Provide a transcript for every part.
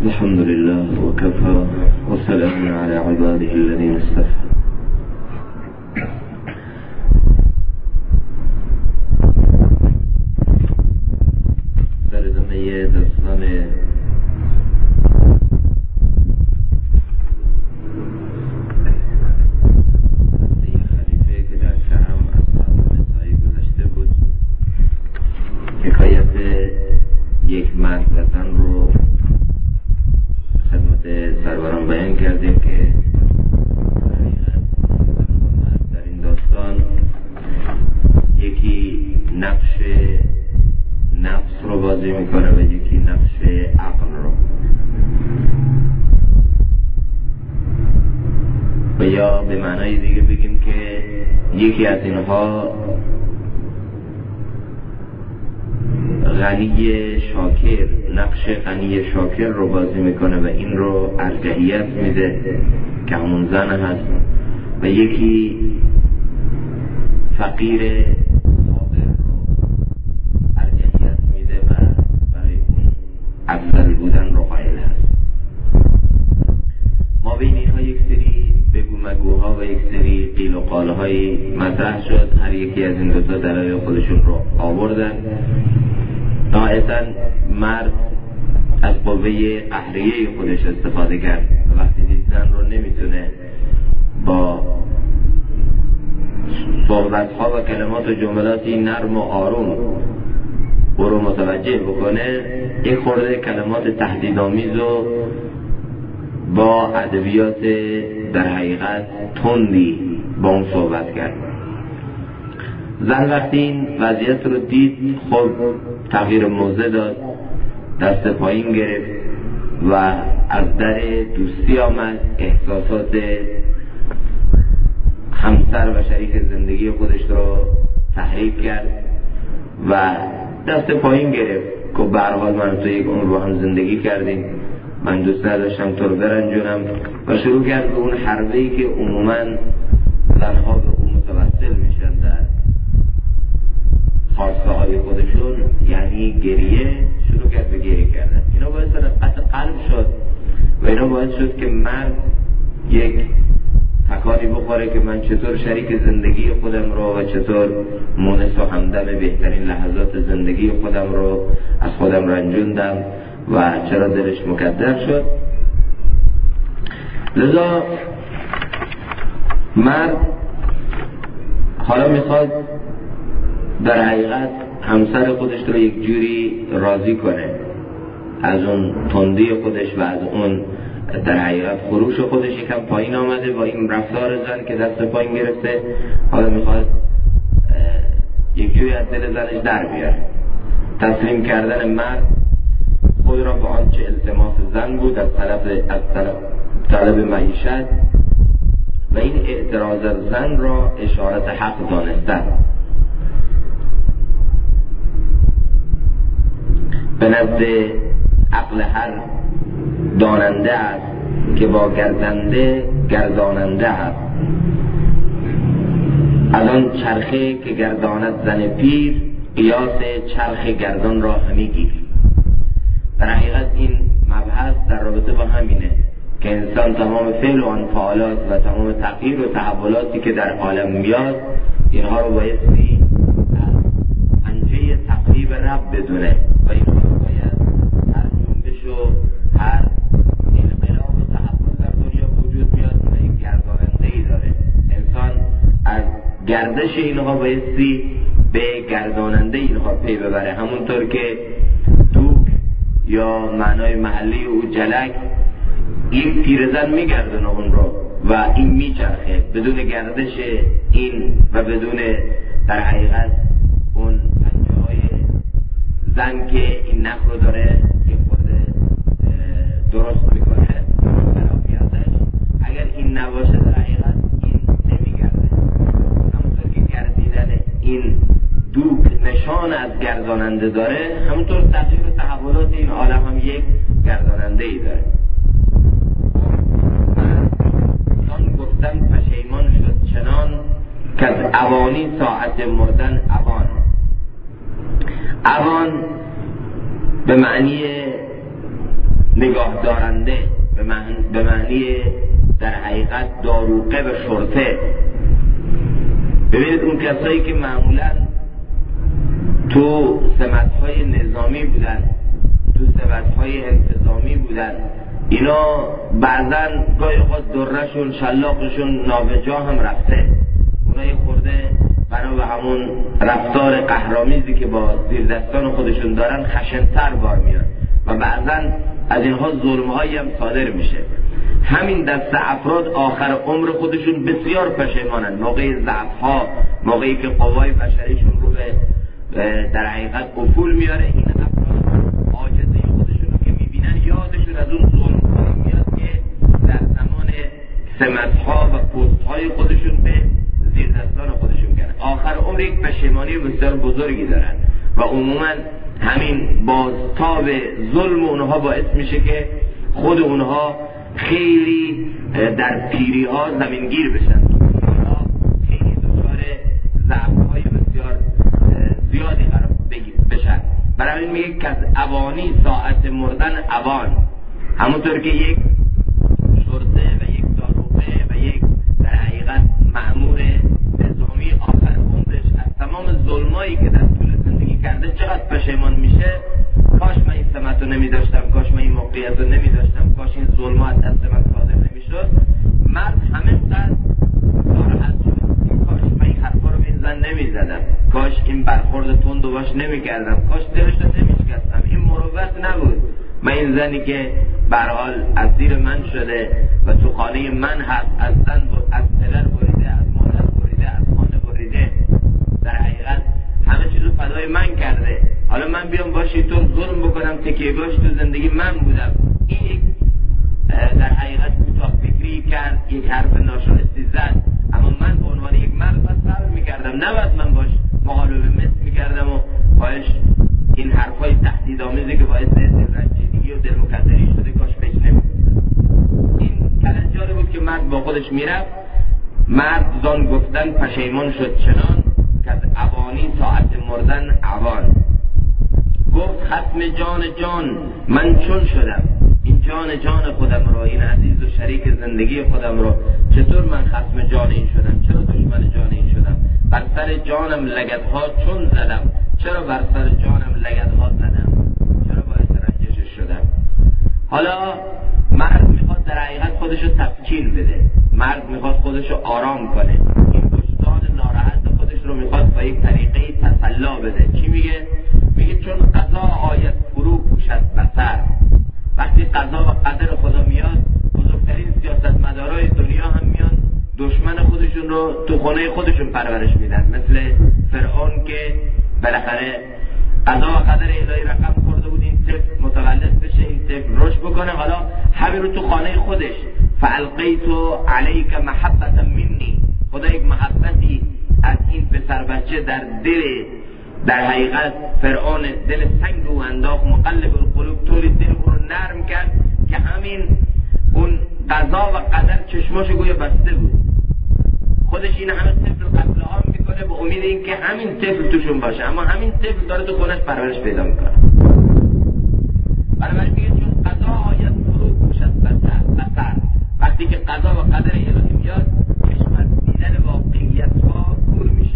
الحمد لله وكفى وسلام على عباده الذين اصطفى. در ادامه داستان خلیفه که در کرم از خاتم طایی گذشته بود، حکایت یک مرد و زن رو خدمت سروران بیان کردیم که در این داستان یکی نقش نفس رو بازی میکنه و یکی نقش عقل رو، و یا به معنای دیگه بگیم که یکی از اینها غنی شاکر، نقش غنی شاکر رو بازی میکنه و این رو ارجحیت میده که همون زن هست، و یکی فقیر صابر رو ارجحیت میده و برای اون افضل بودن رو قائل هست. ما بین اینها یک سری بگو مگوها و یک سری قیل و قالهایی مطرح شد، هر یکی از این دوتا دلایل خودشون رو آوردن. نهایتاً مرد از قوه قهریه خودش استفاده کرد و وقتی دید زن رو نمیتونه با صحبت‌ها و کلمات و جملاتی نرم و آروم او رو متوجه بکنه، یک خورده کلمات تهدیدآمیز و با ادبیات در حقیقت تندی با اون صحبت کرد. زن وقتی این وضعیت رو دید، خب تغییر موضع داد، دست پایین گرفت و از در دوستی آمد، احساسات همسر و شریک زندگی خودش رو تحریک کرد و دست پایین گرفت که به هر حال من تو یک عمر با هم زندگی کردیم، من دوست نداشتم تو رو برنجونم، و شروع کرد به اون حربه‌ای که عموماً زنها به اون متوسل میشن در خواسته های خودشون، یعنی گریه. شروع کرد به گریه کردن. اینا باعث رقت قلب شد و اینا باعث شد که مرد یک تکانی بخوره که من چطور شریک زندگی خودم رو و چطور مونس و همدم بهترین لحظات زندگی خودم رو از خودم رنجوندم و چرا دلش مکدر شد. لذا مرد حالا میخواد در حقیقت همسر خودش رو یک جوری راضی کنه از اون تندی خودش و از اون در حقیقت خروش خودش یکم پایین آمده با این رفتار زن که دست پایین گرفته. حالا میخواد یک جوری از دل زنش در بیاره. تسلیم کردن مرد خود را به آنچه التماس زن بود از طلب معیشت و این اعتراض زن را اشارت حق دانستن. به نزد عقل هر داننده است که با گردنده گرداننده است، از آن چرخه که گرداند زن پیر قیاس چرخ گردان را همی گیر. در حقیقت این مبحث در رابطه با همینه که انسان تمام فعل و انفعالات و تمام تغییر و تحولاتی که در عالم میاد اینها رو بایستی از پنجه تقریب رب بدونه و اینها رو باید هر جنبش و هر انقلاب و تحول در دنیا وجود میاد و یک گرداننده‌ای داره. انسان از گردش اینها بایستی به گرداننده اینها پی ببره، همونطور که دوک یا معنای محلی او جلک یک پیرزن میگردونه اون رو و این میچرخه بدون گردش این و بدون در حقیقت اون پنجه های زن که این نخ رو داره یک خورده درست میکنه خلافیاتش. اگر این نباشه در حقیقت این نمیگرده. همونطور که گردیدن این دوک نشان از گرداننده داره، همونطور تغییر و تحولات این عالم هم یک گرداننده ای داره. آن گفتن پشیمان شد چنان که از اوانی ساعت مردن اوان به معنی نگاه دارنده، به معنی در حقیقت داروغه و شرطه. ببینید اون کسایی که معمولا تو سمت‌های نظامی بودن، تو سمت‌های انتظامی بودن، اینا بعضن گاهی اوقات درشون شلاقشون نابجا هم رفته، اونا یه خورده بنا به همون رفتار قهرامیزی که با زیردستان خودشون دارن خشن‌تر بار میاد و بعضن از اینها ظلم‌هایی هم صادر میشه. همین دست افراد آخر عمر خودشون بسیار پشیمانن، موقع ضعف‌ها، موقعی که قوای بشریشون رو به در حقیقت افول میاره، این افراد عاجزی خودشون رو که میبینن یادشون از اون ظلم‌هایی میاد که در زمان سمت‌ها و پست‌های خودشون به زیردستان خودشون کردن. آخر عمر یک پشیمانی بسیار بزرگی دارن و عموما همین بازتاب ظلم اونها باعث میشه که خود اونها خیلی در پیری ها زمینگیر بشن، خیلی دچار ضعف‌های بسیار زیادی قرار بشن. برای این میگه که از اوانی ساعت مردن اوان، همونطور که یک شرطه و یک داروغه و یک در حقیقت مأمور نظامی آخر عمرش از تمام ظلمایی که در طول زندگی کرده چقدر پشیمان میشه، کاش من این سمت رو نمی داشتم، کاش من این موقعیت رو نمی داشتم، کاش این ظلمات از من صادر نمی شد. مرد همینقدر ناراحت شد، کاش من این حرفا رو به این زن نمی زدم، کاش این برخورد تند و باش نمی کردم، کاش دلش رو نمی شکستم، این مروت نبود، من این زنی که به هر حال اسیر من شده و تو خانه من هست، از زن از پدر بریده، از مادر بریده، از خانه بریده، در حقیقت همه چیزو فدای من کرده، حالا من بیام باشی تو ظلم بکنم، تکیه‌گاهش تو زندگی من بودم. این در حقیقت کوتاه فکری کرد، یک حرف ناشایستی زد، اما من به عنوان یک مرد باید صبر میکردم، نباید من باش مقالبه مثل میکردم و باش این حرفای تهدیدآمیزی که باعث دلرنجیدگی و دلمکدری شده کاش بهش نمیگفتم. این کلنجاری بود که مرد با خودش میرفت. مرد زان گفتن پشیمان شد چنان که از اوانی ساعت مردن اوان. گفت ختم جان من چون شدم، این جان خودم رو، این عزیز و شریک زندگی خودم رو چطور من ختم جان این شدم، چرا دشمن جان این شدم، بر سر جانم لگدها چون زدم، چرا بر سر جانم لگدها زدم، چرا باعث رنجشش شدم. حالا مرد میخواد در حقیقت خودشو تسکین بده، مرد میخواد خودشو آرام کنه، این وجدان ناراحت خودش رو میخواد با یک طریقه تسلا بده. چی میگه؟ میگه چون قضا آید فرو پوشد بصر. وقتی قضا و قدر خدا میاد، بزرگترین سیاستمدارای دنیا هم میان دشمن خودشون رو تو خونه خودشون پرورش میدن، مثل فرعون که بالاخره قضا و قدر الهی رقم خورده بود این طفل متولد بشه، این طفل رشد بکنه، حالا همین رو تو خانه خودش فالقیت علیک محبتا منی، خدا یک محبتی از این پسر بچه در دل در حقیقت فرعون دل سنگ او انداخت، مقلب القلوب، طوری دل او رو نرم کرد که همین اون قضا و قدر چشماشو گویا بسته بود. خودش این همه طفل قتل عام میکنه به امید این که همین طفل توشون باشه، اما همین طفل داره تو خونش پرورش پیدا میکنه. بنابراین میگه چون قضا آید فرو پوشد بصر، وقتی که قضا و قدر الهی میاد چشم از دیدن واقعیت ها کور میشه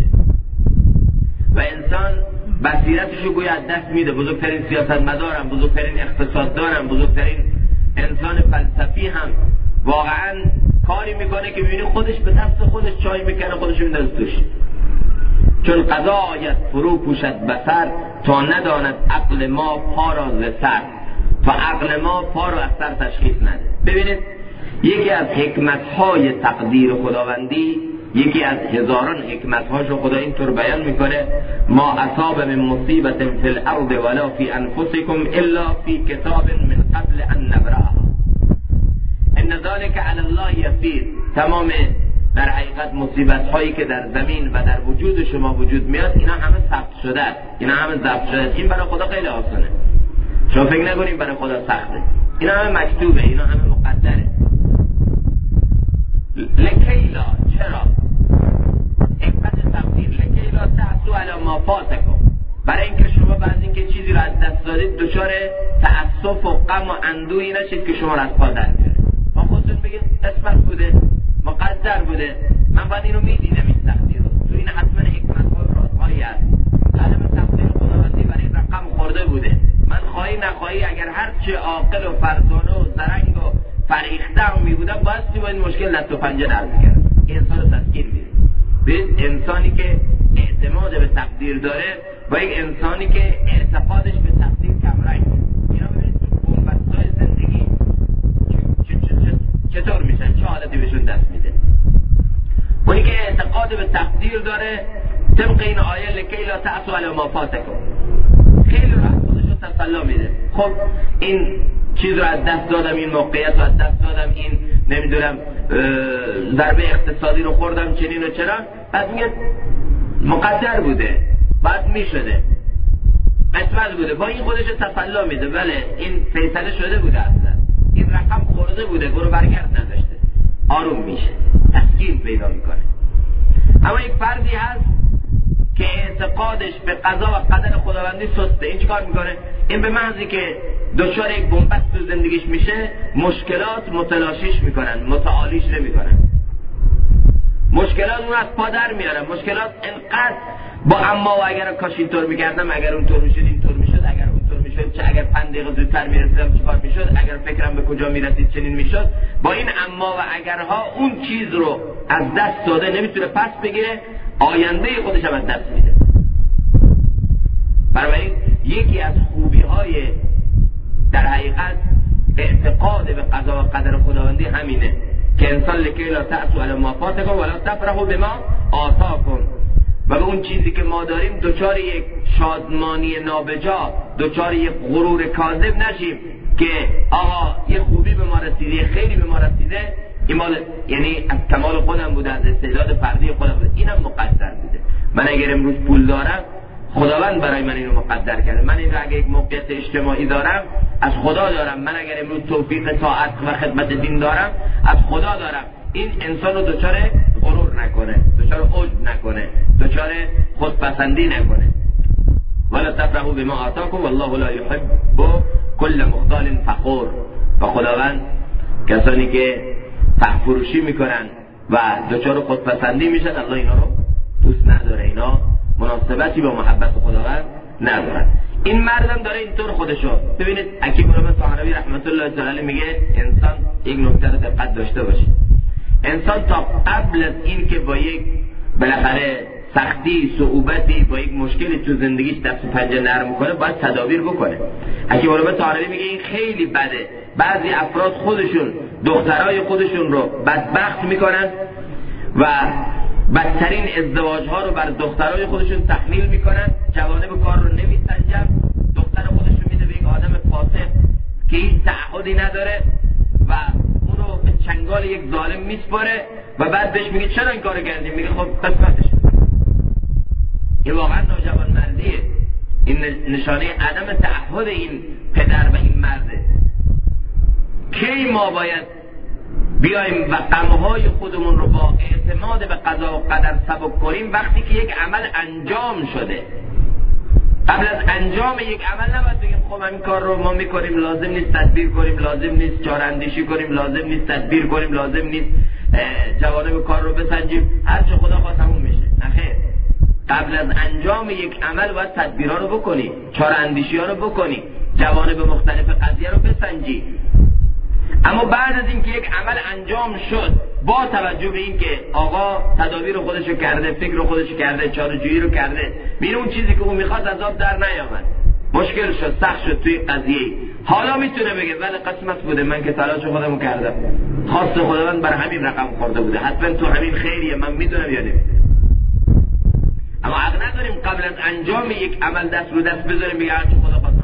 و انسان بصیرتشو گویا از دست میده. بزرگترین سیاستمدارم، بزرگترین اقتصاددارم، بزرگترین انسان فلسفی هم واقعا کاری میکنه که ببینی خودش به دست خودش چای میکنه، خودش میندازه توش. چون قضا آید فرو پوشد بصر، تا نداند عقل ما پا را ز سر، تا عقل ما پا را از سر تشخیص نده. ببینید یکی از حکمت‌های تقدیر خداوندی، یکی از هزاران حکمت‌هاشو خدا اینطور بیان میکنه: ما اصاب من مصیبت فی الارض ولا فی انفسکم الا فی کتاب من قبل ان نبرأها ان ذلک علی الله یسیر. تمام در حقیقت مصیبت‌هایی که در زمین و در وجود شما وجود میاد، اینا همه ثبت شده است، اینا همه ضبط شده است. این برای خدا خیلی آسانه، شما فکر نکنید برای خدا سخته، اینا همه مکتوبه، اینا همه مقدره. لکیلا، چرا؟ حکمت تقدیر، لکیلا تعصوا علی ما فاتکم، برای اینکه شما بعد اینکه چیزی رو از دست دادید دچار تأسف و غم و اندوهی نشید که شما رو از پا در بیاره. با خودتون بگید قسمت بوده، مقدر بوده، من باید اینو میدیدم این تقدیر رو. تو این حتما حکمت‌ها و رازهایی هست. عالم تقدیر خداوندی برای این رقم خورده بوده. من خواهی نخواهی اگر هر چه عاقل و فرزانه و زرنگ و فریخته می بودم باید با این مشکل دست و پنجه نرم می‌کردم. انسان رو تسکین میده. ببین انسانی که اعتماد به تقدیر داره با یک انسانی که اعتقادش به تقدیر کمرنگه. اینا ببینید تو بنبست‌های زندگی چطور میشن، چه حالتی بهشون دست میده. اونی که اعتقاد به تقدیر داره طبق این آیه لکی لا تعصوا علی ما فاتکم خیلی راحت خودش رو تسلا میده. خب این چیز رو از دست دادم، این موقعیت رو از دست دادم، این نمیدونم ضربه اقتصادی رو خوردم چنین و چرا، بعد میگه مقدر بوده، بعد میشده، قسمت بوده، با این خودش تسلا میده. بله این فیصله شده بوده، اصلا این رقم خورده بوده، برو برگرد نداشته، آروم میشه، تسکین پیدا میکنه. اما یک فردی هست که اعتقادش به قضا و قدر خداوندی سسته، این چیکار میکنه؟ این به محضی که دچار یک بنبست تو زندگیش میشه مشکلات متلاشیش میکنن، متعالیش نمیکنن. مشکلات اون از پا در میارن. مشکلات انقدر با اما و اگر کاش اینطور میکردم، اگر اونطور میشد اینطور میشد، اگر اونطور میشد چه، اگر 5 دقیقه زودتر میرسیدم چیکار میشد، اگر فکرم به کجا میرسید چنین میشد. با این اما و اگرها اون چیز رو از دست داده نمیتونه پس بگیره، آینده خودش هم از دست میده. بنابراین یکی از خوبی های در حقیقت اعتقاد به قضا و قدر خداوندی همینه که انسان لکی لا تعصوا علی ما فاتکم ولا تفرحوا بما آتاکم، و به اون چیزی که ما داریم دچار یک شادمانی نابجا، دچار یک غرور کاذب نشیم که آقا یه خوبی به ما رسیده، یه خیری به ما رسیده، این مال یعنی از کمال خودم بوده، از استعداد فردی خودم بوده، اینم مقدر بوده. من اگر امروز پول دارم خداوند برای من اینو مقدر کرده. من این رو اگر یک موقعیت اجتماعی دارم از خدا دارم. من اگر امروز توفیق طاعت و خدمت دین دارم از خدا دارم. این انسان رو دچار غرور نکنه، دچار عجب نکنه، دچار خودپسندی نکنه. ولا تفرحوا بما آتاکم والله لا يحب كل مختال فخور. و خداوند کسانی که فخرفروشی میکنن و دچار خودپسندی میشن الله اینا رو دوست نداره، اینا مناسبتی با محبت خداوند ندارن. این مردم داره اینطور خودشو ببینید. حکیم علامه طحاوی رحمت الله تعالی میگه انسان یک نکته رو دقت داشته باشه. انسان تا قبل از این که با یک بالاخره سختی، صعوبتی، با یک مشکلی تو زندگیش دست و پنجه نرم کنه باید تدابیر بکنه. حکیم علامه طحاوی میگه این خیلی بده. بعضی افراد خودشون دخترای خودشون رو بدبخت میکنن و بدترین ازدواج ها رو بر دخترای خودشون تحمیل میکنن، جوانب کار رو نمیسنجن، دختر خودشون میده به یک آدم فاسق که هیچ تعهدی نداره و اون رو به چنگال یک ظالم میسپاره و بعد بهش میگه چرا این کارو کردی؟ میگه خب قسمتش. این واقعا ناجوانمردیه. این نشانه عدم تعهد این پدر و این مرده. کی ما باید بیایم و غمهای خودمون رو با اعتماد به قضا و قدر سبک کنیم؟ وقتی که یک عمل انجام شده. قبل از انجام یک عمل نباید بگیم خب همین کار رو ما میکنیم، لازم نیست تدبیر کنیم، لازم نیست چاره‌اندیشی کنیم، لازم نیست تدبیر کنیم، لازم نیست جوانب کار رو بسنجیم، هر چه خدا خواست همون میشه. نخیر، قبل از انجام یک عمل باید تدبیرها رو بکنی، چاره‌اندیشی ها رو بکنی، جوانب مختلف قضیه رو بسنجی. اما بعد از اینکه یک عمل انجام شد با توجه به اینکه آقا تدابیر خودشو کرده، فکر خودشو کرده، چاره‌جویی رو کرده، میره اون چیزی که اون میخواد از آب در نیامد، مشکل شد، سخت شد توی قضیه، حالا میتونه بگه ولی قسمت بوده، من که تلاش خودمو کردم، خواست خداوند بر همین رقم خورده بوده، حتما تو همین خیریه، من میدونم یا نمیدونم. اما حق نداریم قبل از انجام یک عمل دست رو دست بذاریم بگه هرچی خدا خواست.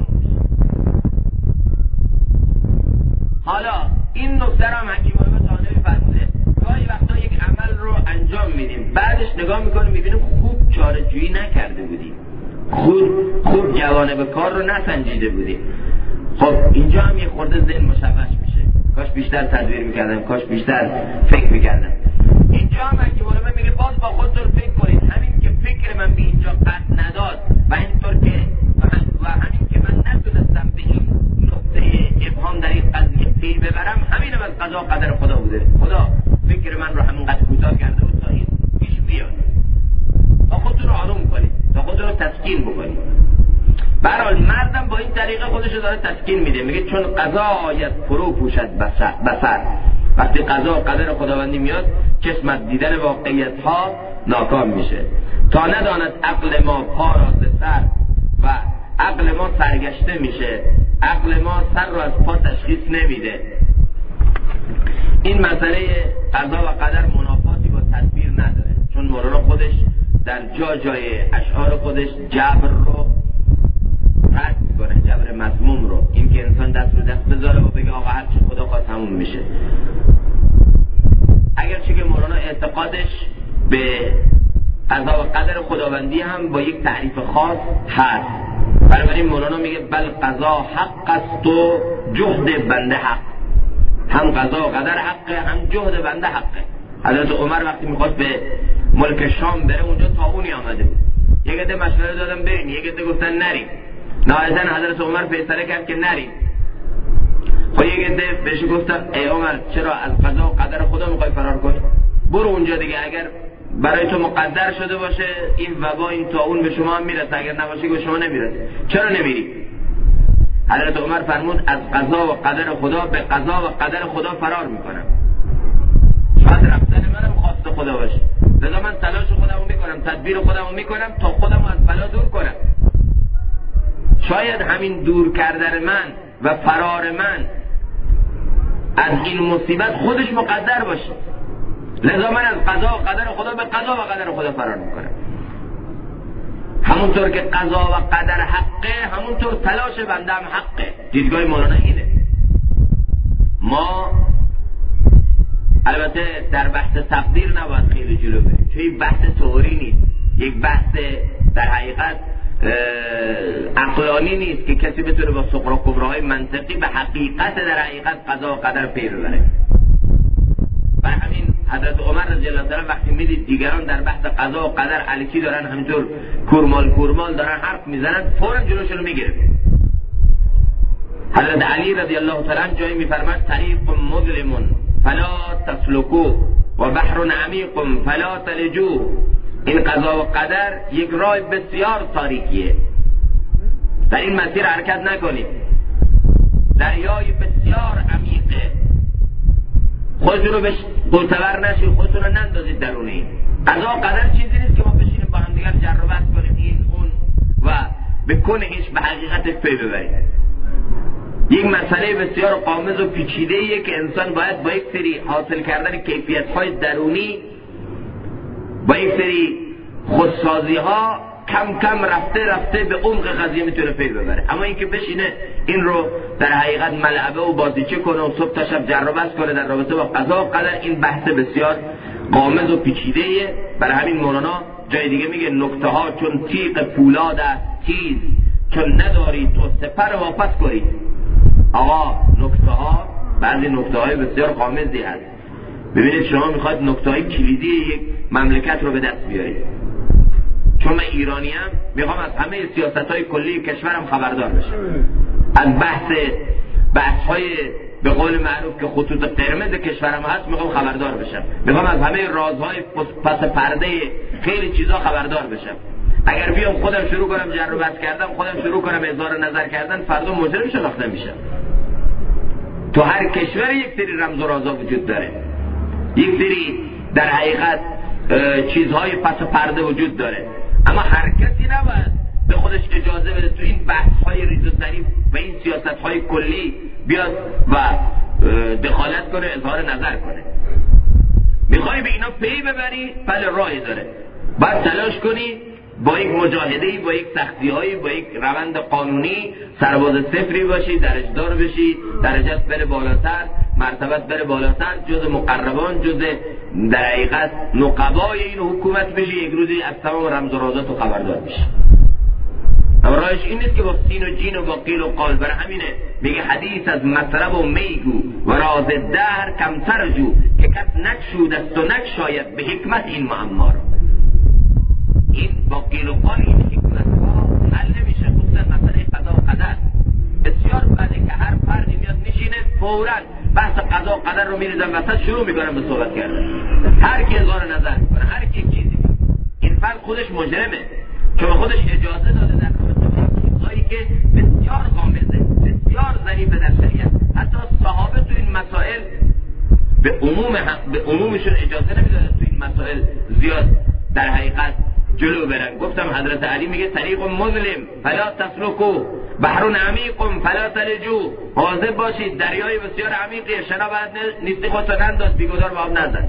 حالا این نکته را حکیم علامه طحاوی فرموده گاهی وقتا یک عمل رو انجام میدیم، بعدش نگاه میکنیم میبینیم خوب چاره‌جویی نکرده بودیم، خوب جوانب کار رو نسنجیده بودیم. خب اینجا هم یه خورده ذهن مشوش میشه، کاش بیشتر تدبیر میکردم، کاش بیشتر فکر میکردم. اینجا هم حکیم علامه میگه باز با خودتون فکر کنید، همین که فکر من به اینجا قد نداد و اینطور که و همین که من نتونستم به این نقطه ابهام در این قضیه پی ببرم، همینم از قضا و قدر خدا بوده. خدا فکر من رو همونقدر کوتاه کرده بود تا این پیش بیاد، تا خودتون رو آروم کنید، تا خودتون رو تسکین بکنید. برحال مردم با این طریقه خودش رو داره تسکین میده، میگه چون قضا آید فرو پوشد بصر. وقتی قضا و قدر خداوندی میاد چشم از دیدن واقعیت ها ناکام میشه. تا نداند عقل ما پا را ز سر و عقل ما سرگشته میشه، عقل ما سر رو از پا تشخیص نمیده. این مسئله قضا و قدر منافاتی با تدبیر نداره، چون مولانا خودش در جای اشعار خودش جبر رو رد میکنه، جبر مذموم رو، این که انسان دست به دست بذاره و بگه آقا هر چی خدا خواست همون میشه. اگرچه که مولانا اعتقادش به قضا و قدر خداوندی هم با یک تعریف خاص هست. بنابراین مولانا میگه بل قضا حق است و جهد بنده حق. هم قضا و قدر حقه، هم جهد بنده حقه. حضرت عمر وقتی میخواست به ملک شام بره، اونجا طاعونی آمده بود. یک عده مشوره دادن بریم، یک عده گفتن نریم. نهایتاً حضرت عمر فیصله کرد که نریم. خب یک عده بهش گفتن ای عمر چرا از قضا و قدر خدا میخوای فرار کنی؟ برو اونجا دیگه، اگر برای تو مقدر شده باشه این وبا این طاعون به شما هم میرسه، اگر نباشه به شما نمیرسه، چرا نمیری؟ حضرت عمر فرمود از قضا و قدر خدا به قضا و قدر خدا فرار میکنم. شاید رفتن منم خواست خدا باشه، لذا من تلاش خودمو میکنم، تدبیر خودمو میکنم تا خودمو از بلا دور کنم. شاید همین دور کردن من و فرار من از این مصیبت خودش مقدر باشه، لذا من از قضا و قدر خدا به قضا و قدر خدا فرار میکنم. همونطور که قضا و قدر حقه، همونطور تلاش بنده هم حقه. دیدگاه مولانا اینه. ما البته در بحث تقدیر نباید خیلی جلو بریم، چون این بحث تئوری نیست، یک بحث در حقیقت عقلانی نیست که کسی بتونه با صغرا کبراهای منطقی به حقیقت در حقیقت قضا و قدر پی ببره. و همین حضرت عمر رضی الله عنه وقتی میدید دیگران در بحث قضا و قدر الکی دارن همینطور کورمال دارن حرف میزنن، فوراً جلوشون رو میگیره. حضرت علی رضی الله تعالی جایی میفرماد طریق مظلم فلا تسلکوه و بحر عمیق فلا تلجوه. این قضا و قدر یک راه بسیار تاریکیه، در این مسیر حرکت نکنید. دریای بسیار عمیقه، خودتون رو بهش قلتور نشید، خودتون رو نندازید درون این. قضا و قدر چیزی نیست که ما بشینیم با هم دیگر جر و بحث کنیم این اون و به کنهش به حقیقتش پی ببریم. یک مسئله بسیار غامض و پیچیده‌ایه که انسان باید با یک سری حاصل کردن کیفیت‌های درونی، با یک سری خودسازی‌ها کم کم رفته به عمق قضیه میتونه پی ببره. اما اینکه بشینه این رو در حقیقت ملعبه و بازیچه کنه و صبح تا شب جر و بحث کنه در رابطه با قضا و قدر، این بحث بسیار غامض و پیچیده‌ایه. برای همین مولانا جای دیگه میگه نکته ها چون تیغ پولاد است تیز، چون نداری تو سپر واپس کنی. آقا نکته ها، بعضی نکته های بسیار غامضی هست. ببینید شما میخواید نکته های کلیدی یک مملکت رو به دست بیارید. چون من ایرانیم میخوام از همه سیاست های کلی کشورم خبردار بشم، از بحث های به قول معروف که خطوط قرمز کشورم هست میخوام خبردار بشم، میخوام از همه رازهای پس پرده خیلی چیزا خبردار بشم. اگر بیام خودم شروع کنم جر و بحث کردم، خودم شروع کنم اظهار نظر کردن، فردا مجرم شناخته میشم. تو هر کشور یک سری رمز و رازا وجود داره، یک سری در حقیقت چیزهای پس پرده وجود داره، اما هر کسی نباید به خودش اجازه بده تو این بحث‌های ریز و ظریف و این سیاست‌های کلی بیاد و دخالت کنه، اظهار نظر کنه. میخوای به اینا پی ببری، بله راهی داره، باید تلاش کنی با یک مجاهده‌ای، با یک سختی‌هایی، با یک روند قانونی سرباز صفری باشی، درجه‌دار بشی، درجت بره بالاتر، مرتبت بره بالاتر، جز مقربان، جز در حقیقت نقبای این حکومت بشی، یک روزی از تمام رمز و رازات و خبردار بشی. اما راهش این نیست که با سین و جین و با قیل و قال. برای همینه میگه حدیث از مطرب و میگو و راز دهر کمتر جو، که کس نکشود است و نکشاید به حکمت این معما را. این با قیل و قال این حکمت ها نظر. بسیار بده که هر فردی میاد میشینه فوراً بحث قضا و قدر رو میریزن وسط، شروع میکنن به صحبت کردن، هر کی اظهار نظر میکنه، هر کی چیزی میگه. این فرد خودش مجرمه، چون خودش اجازه داده در چیزهایی که بسیار غامضه، بسیار ظریفه در شریعت. حتی صحابه تو این مسائل به عمومشون اجازه نمیدادن تو این مسائل زیاد در حقیقت جلو برن. گفتم حضرت علی میگه طریق مظلم فلا تسلکو، بحر عمیق فلا تلجو، مواظب باشید دریای بسیار عمیقی، شنا بعد نیستی خودتو ننداز، بیگدار به آب نزن.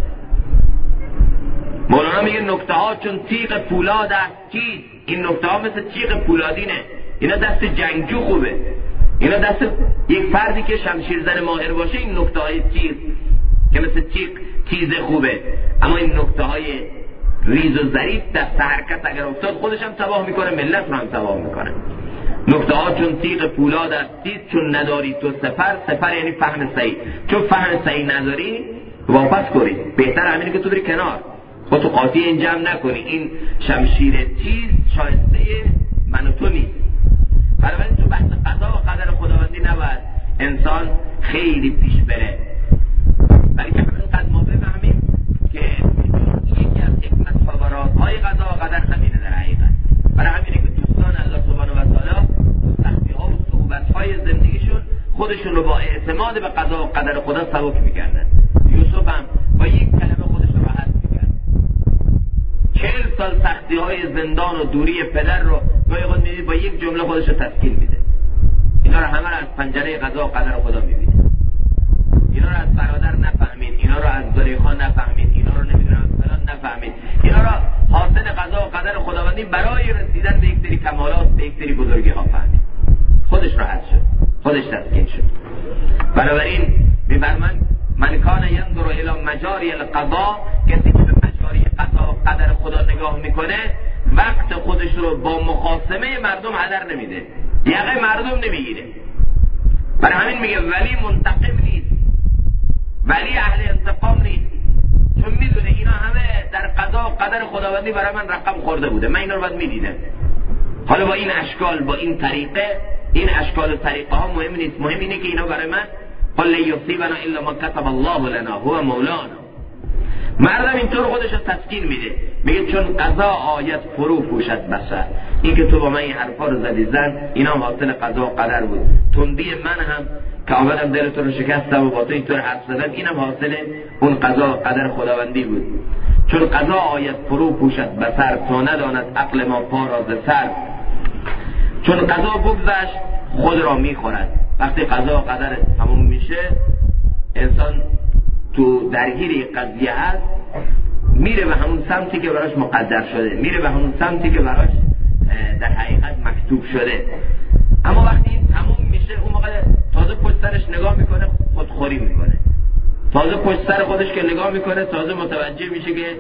مولانا میگه نکته ها چون تیغ پولاد است چیز، این نکته ها مثل تیغ پولادینه، اینا دست جنگجو خوبه، اینا دست یک فردی که شمشیرزن ماهر باشه این نکته های تیغ که مثل تیز خوبه، اما این نکته های ریز و ظریف دست حرکت اگر افتاد خودش هم تباه میکنه، ملت رو هم تباه میکنه. نکته ها چون تیغ پولاد است تیز، چون نداری تو سفر یعنی فهم صحیح، چون فهم صحیح نداری واپس کنی، بهتر همینه که تو بری کنار، خود تو قاطی این جمع نکنی، این شمشیر تیز شایسته من و تو نیست. بنابراین تو بحث قضا و قدر خداوندی نباید انسان خیلی پیش بره، بلکه همینقدر ما بفهمیم که یکی از حکمت ها و رازهای قضا و قدر همینه در حقیقت. برای همینه که دوستان الله سبحانه و تعالی تو سختی ها و صعوبت های زندگیشون خودشون رو با اعتماد به قضا و قدر خدا سبک میکردن. یوسف هم با یک کلمه خودش رو راحت میکرد. 40 سال سختی های زندان و دوری پدر رو گاهی اوقات میبینید با یک جمله خودش رو تسکین میده. اینا رو همه رو از پنجره قضا و قدر خدا میبینید. اینا رو از برادر نفهمید، اینا رو از زلیخا نفهمید، اینا رو نمیدونم فلان نفهمید، اینا رو حاصل قضا و قدر خداوندی برای رسیدن به یک سری کمالات، به یک سری بزرگی ها فهمید. خودش راحت شد، خودش تسکین شد. بنابراین میفرمایند من کان ینظر الی مجاری القضا، کسی که به مجاری قضا و قدر خدا نگاه میکنه وقت خودش رو با مخاصمه مردم هدر نمیده، یقه مردم نمیگیره. برای همین میگه ولی منتقم نیست، ولی اهل انتقام نیست، چون میدونه اینا همه در قضا و قدر خداوندی برای من رقم خورده بوده، من اینا رو باید میدیدم. حالا با این اشکال، با این طریقه، این اشکال و طریقه ها مهم نیست، مهم اینه که اینا برای من قل لیصیبنا الا ما کتب الله لنا هو مولانا. مردم اینطور خودش رو تسکین میده، میگه چون قضا آیت فرو پوشد بشر، این که تو با من این حرفا رو زدی زن، اینا حاصل قضا و قدر بود. تندی من هم که آمدم دلتون رو شکستم و با تو اینطور حرف زدم، اینم حاصل اون قضا و قدر خداوندی بود. چون قضا آیت فرو پوشد بسر، تا نداند عقل ما پا را ز سر. چون قضا بگذشت خود را میخورد. وقتی قضا و قدر تموم میشه انسان تو درگیری قضیه هست، میره به همون سمتی که براش مقدر شده، میره به همون سمتی که براش در حقیقت مکتوب شده. اما وقتی این تموم میشه اون موقع تازه پشت سرش نگاه میکنه، خودخوری میکنه، تازه پشت سر خودش که نگاه میکنه تازه متوجه میشه که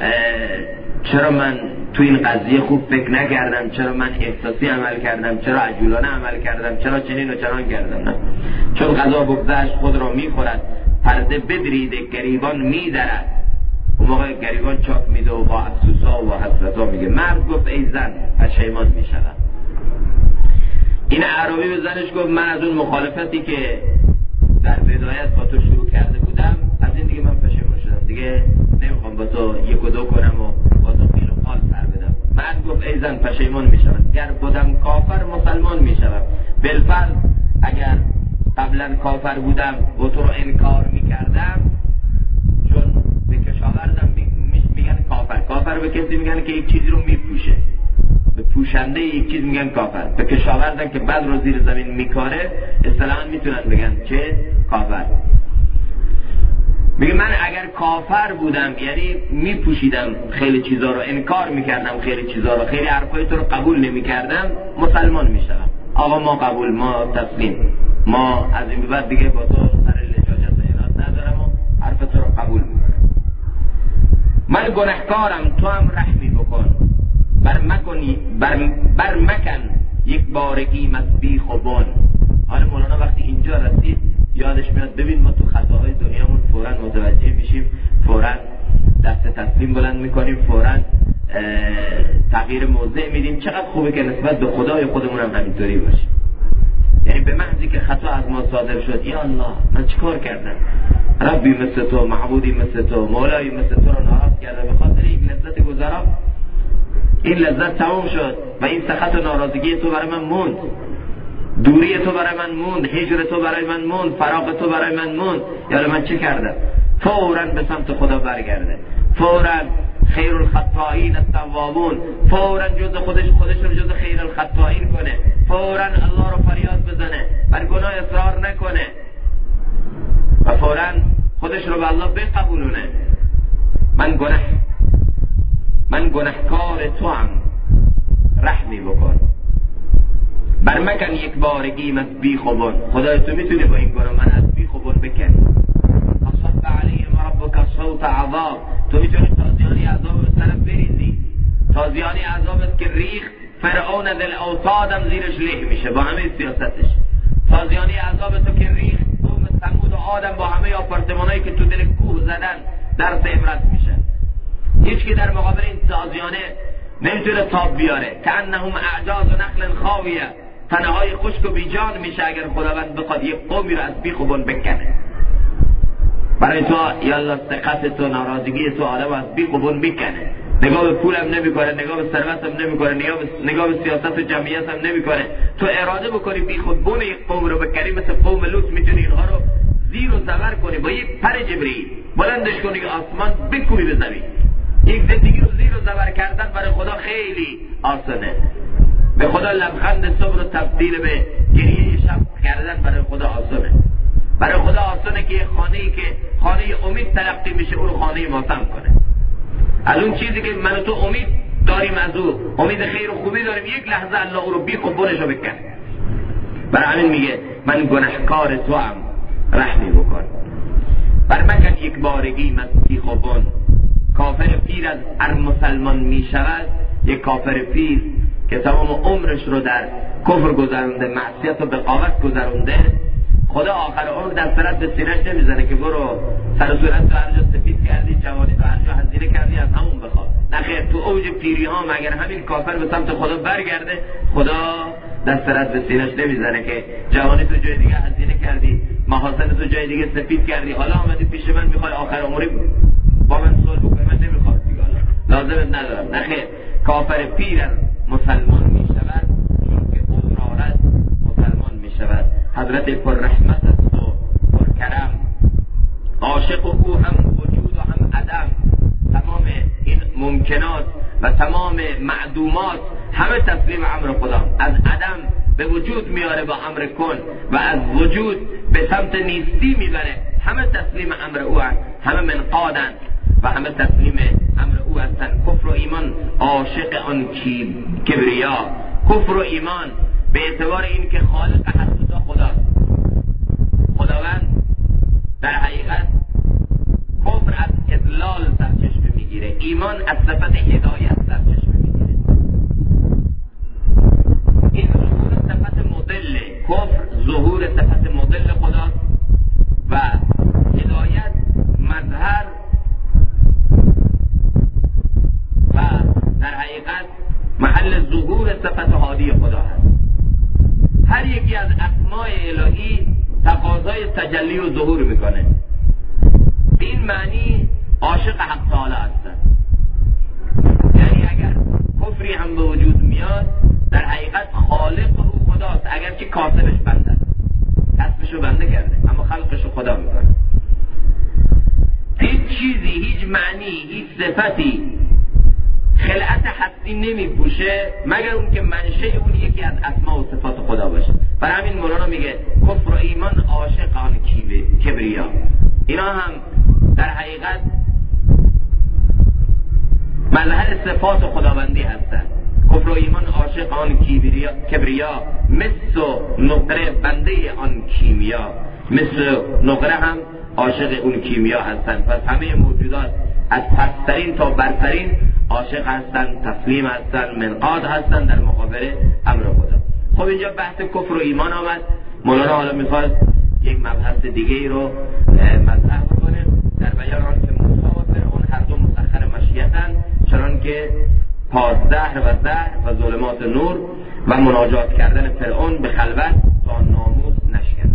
چرا من تو این قضیه خوب فکر نکردم، چرا من احساسی عمل کردم، چرا عجولانه عمل کردم، چرا چنین و چنان کردم. نه، چون قضا بگذشت خود را میخورد، پرده بدریده گریبان میدرد. اون موقع گریبان چاک میده و با افسوسا و حسرتا میگه مرد گفت ای زن پشیمان میشود. این اعرابی به زنش گفت من از اون مخالفتی که در بدایت با تو شروع کرده بودم از این دیگه من پشیمان شدم، دیگه نمیخوام با تو یک و دو کنم و با تو قیل و قال سر بدم. مرد گفت ای زن پشیمان میشود، گر بودم کافر مسلمان میشود. بالفرض اگر قبلا کافر بودم و تو رو انکار میکردم، چون به کشاورزم میگن کافر به کسی میگن که یک چیزی رو میپوشه، به پوشنده یک چیز میگن کافر. به کشاورزم که بعد رو زیر زمین میکاره اصطلاحاً میتونن بگن چه کافر. میگه من اگر کافر بودم یعنی میپوشیدم خیلی چیزا رو، انکار میکردم خیلی چیزا رو، خیلی حرفای تو رو قبول نمیکردم، مسلمان میشدم. آقا ما قبول، ما تسلیم، ما از این بعد دیگه با تو سر لجاجت و عناد ندارم و حرف تو رو قبول میکنم. من گناهکارم تو هم رحمی بکن، بر مکن یک بارگی مسبیخ و بن. حالا مولانا وقتی اینجا رسید یادش میاد ببین ما تو خطاهای دنیامون فوراً متوجه میشیم، فوراً دست تسلیم بلند میکنیم، فوراً تغییر موضع میدیم. چقدر خوبه که نسبت به خدای خودمون هم همینطوری باشیم. یعنی به محضی که خطا از ما صادر شد، یا الله من چیکار کردم؟ ربی مثل تو، معبودی مثل تو، مولایی مثل تو رو ناراض کردم، به خاطر این لذت گذرا این لذت تمام شد و این سخط و ناراضگی تو برای من موند، دوری تو برای من موند، هجر تو برای من موند، فراق تو برای من موند. یا من چه کردم؟ فوراً به سمت خدا برگرده، فوراً خیر الخطائین التوابون، فوراً جز خودش رو جز خیر الخطائین کنه، فوراً الله رو فریاد بزنه، بر گناه اصرار نکنه و فوراً خودش رو به الله بقبولونه. من گناهکار تو هم، رحمی بکن، بر مکن یک بارگیم از بیخ و بن. خدای تو میتونی با این گناه من از بیخ و بن بکنی. اصب علیهم ربک صوت عذاب، تو میتونی تازیانی عذاب به سرم بریزی، تازیانی عذابت که ریخت فرعون ذل اوتادم زیرش له میشه با همه سیاستش، تازیانی عذاب تو که ریخت قوم ثمود و آدم با همه آپارتمانایی که تو دل کوه زدن درس عبرت میشه. هیچ کی در مقابل این تازیانه نمیتونه تاب بیاره، کأنهم اعجاز نخل خاویه، تنهای خشک و بیجان میشه اگر خداوند بخواد یک قومی رو از بیخ و بن بکنه. برای تو یالله سقط تو، ناراضگی تو آدم از بیخ و بن بکنه. نگاه به پولم نمیکنه، نگاه به ثروتم نمیکنه، نگاه به سیاست و جمعیتم نمیکنه. تو اراده بکنی بیخ و بن یک قوم رو بکنی، مثل قوم لوط میتونی اینها رو زیر و زبر کنی، با یک پر جبرئیل بلندش کنی آسمان بکوبی به زمین. یک زندگی رو زیر و زبر کردن برای خدا خیلی آسانه. به خدا لبخند صبر رو تبدیل به گریه شب کردن برای خدا آسانه. برای خدا آسانه که خانه‌ای که خانه امید تلقی میشه اون رو خانه ماتم کنه. از اون چیزی که من و تو امید داریم، از او امید خیر و خوبی داریم، یک لحظه الله او رو بیخ و بنش رو بکنه. برای همین میگه من گناهکار تو هم، رحمی بکن. بر مکن یک بارگی من بیخ و بن. کافر پیر از هر مسلمان می شود یک کافر پیر که تمام عمرش رو در کفر گذرونده، معصیت و بقاوت گذرونده، خدا آخر عمر در سرت به سینه‌اش نمیزنه که برو سر و صورت تو هر جا سفید کردی، جوانی تو هر جا هزینه کردی از همون بخواه. نه خیر، تو اوج پیری ها مگر همین کافر به سمت خدا برگرده، خدا در سرت به سینه‌اش نمیزنه که جوانی تو جای دیگه هزینه کردی، محاسن تو جای دیگه سفید کردی، حالا آمدی پیش من میخوای آخر عمری با من صلح بکنی، من نمیخوام دیگه، لازم ندارم. نخیر، کافر پیر مسلمان می شود، چون که عمر آرد مسلمان می شود. حضرت پر رحمت است و پر کرم، عاشق او هم وجود و هم عدم، تمام این ممکنات و تمام معدومات همه تسلیم امر خدا، از عدم به وجود میاره با امر کن و از وجود به سمت نیستی میبره، همه تسلیم امر او هست، همه منقادن و همه تسلیم امر او هستند. کفر و ایمان عاشق آن کبریا، کفر و ایمان به اعتبار این که خالق هست خدا، خداوند در حقیقت کفر از اضلال سرچشمه میگیره، ایمان از صفت هدایت سرچشمه میگیره. این ظهور صفت مضل، کفر ظهور صفت مضل خداست و هدایت مظهر و در حقیقت محل ظهور صفت هادی خدا هست. هر یکی از اسماء الهی تقاضای تجلی و ظهور میکنه. این معنی عاشق حق تعالی هستن، یعنی اگر کفری هم به وجود میاد در حقیقت خالق او خداست، اگر که کاسبش بنده است، کسبشو بنده کرده اما خلقشو خدا میکنه. هیچ چیزی، هیچ معنی، هیچ صفتی خلعت هستی نمی پوشه مگر اون که منشه اون یکی از اسما و صفات خدا باشه. برای همین مولانا میگه کفر و ایمان عاشق آن کبریا. اینا هم در حقیقت مظهر صفات خداوندی هستند. کفر و ایمان عاشق آن کبریا، مس و نقره بنده آن کیمیا. مس و نقره هم عاشق اون کیمیا هستند. پس همه موجودات از پسترین تا برترین عاشق هستند، تسلیم هستند، منقاد هستند در مقابل امر خدا. خب اینجا بحث کفر و ایمان آمد. مولانا حالا میخواد یک مبحث دیگه رو مطرح بکنه در بیان آن که موسی و فرعون هر دو مسخر مشیتند، چنان که پاسدهر و زهر و ظلمات نور و مناجات کردن فرعون به خلوت موسی ناموس نشکند.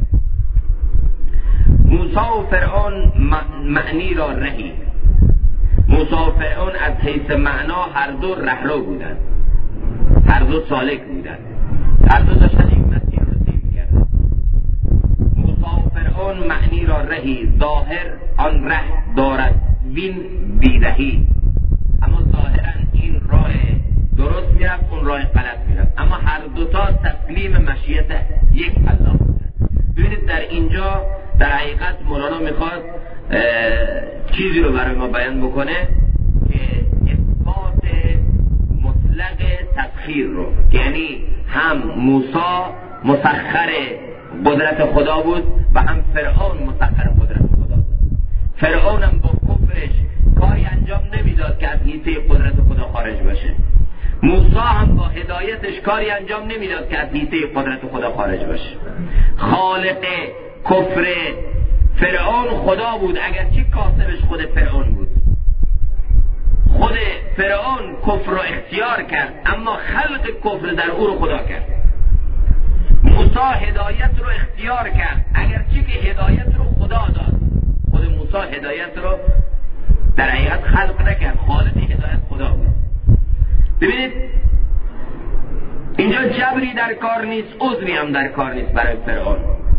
موسی و فرعون معنی را رهی. موسی و فرعون از حیث معنا هر دو رهرو بودند، هر دو سالک بودند، هر دو داشتن این مسیر رو طی می‌کردند. موسی و فرعون معنی را رهی، ظاهر آن ره دارد وین بیرهی. اما ظاهرا این راه درست میرفت، اون راه غلط میرفت، اما هر دوتا تسلیم مشیت یک الله بودند. ببینید در اینجا در حقیقت مولانا میخواد چیزی رو برای ما بیان بکنه که اثبات مطلق تسخیر رو، یعنی هم موسی مسخر قدرت خدا بود و هم فرعون مسخر قدرت خدا بود. فرعون هم با کفرش کاری انجام نمیداد که از حیطه قدرت خدا خارج باشه. موسی هم با هدایتش کاری انجام نمیداد که از حیطه قدرت خدا خارج باشه. خالق کفر فرعون خدا بود، اگرچه کاسبش خود فرعون بود. خود فرعون کفر رو اختیار کرد، اما خلق کفر در او رو خدا کرد. موسی هدایت رو اختیار کرد، اگرچه که هدایت رو خدا داد. خود موسی هدایت رو در حقیقت خلق نکرد، خالق هدایت خدا بود. ببینید اینجا جبری در کار نیست، عذری هم در کار نیست برای فرعون.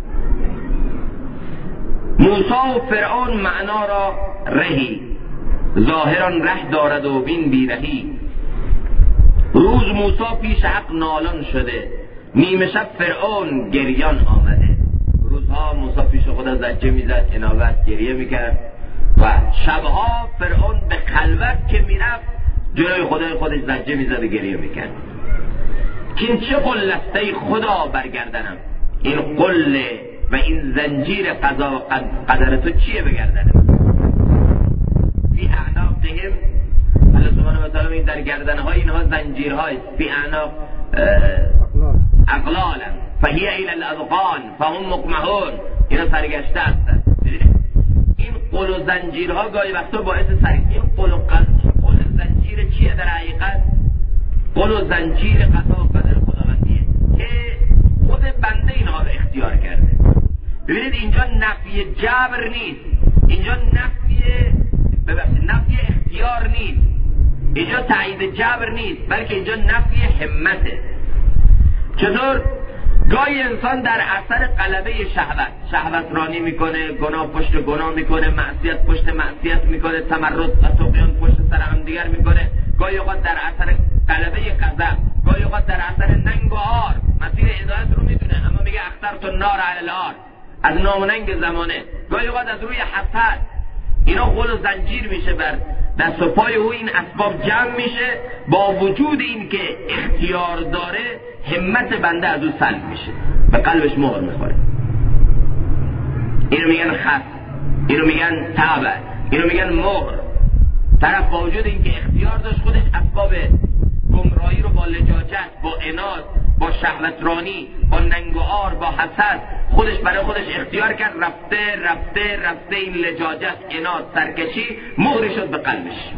موسی و فرعون معنا را رهی، ظاهران ره دارد و بین بیرهی. روز موسی پیش حق نالان شده، نیمه شب فرعون گریان آمده. روزها موسی پیش خدا زجه میزد، انابت گریه میکرد و شبها فرعون به خلوت که میرفت جلوی خدای خودش زجه میزد و گریه میکرد که این چه قلسته خدا برگردنم، این قله و این زنجیر قضا و قدر تو چیه بگردنم. فی اعناقهم، الله سبحانه و تعالی در گردنهای اینها زنجیرهای، فی اعناق اغلالا فهی الی الاذقان فهم مقمحون، اینا سرگشته هستند. این قل و زنجیرها گاهی وقتا باعث این قل و زنجیر چیه در حقیقت؟ قل و زنجیر قضا و قدر خداوندیه که خود بنده اینها رو اختیار کرده. ببینید اینجا نفی جبر نیست، اینجا نفی اختیار نیست، اینجا تایید جبر نیست، بلکه اینجا نفی همته. چطور؟ گاهی انسان در اثر غلبه شهوت رانی میکنه، گناه پشت گناه میکنه، معصیت پشت معصیت میکنه، تمرد و طغیان پشت سر هم دیگر میکنه. گاهی اوقات در اثر غلبه غضب، گاهی اوقات در اثر ننگ و عار. مسیر هدایت رو میدونه اما میگه اخترت النار علی العار، از نام و ننگ زمانه. گاهی اوقات از روی حسد، اینا قل و زنجیر میشه بر دست و پای او، این اسباب جمع میشه، با وجود این که اختیار داره همت بنده از او سلب میشه، به قلبش مهر میخوره. اینو میگن خس، اینو میگن تعب، اینو میگن مهر. طرف با وجود این که اختیار داشت، خودش اسباب گمراهی رو با لجاجت، با عناد، با شهوترانی، با ننگ و عار، با حسد خودش برای خودش اختیار کرد، رفته این لجاجت، عناد، سرکشی مهری شد به قلبش.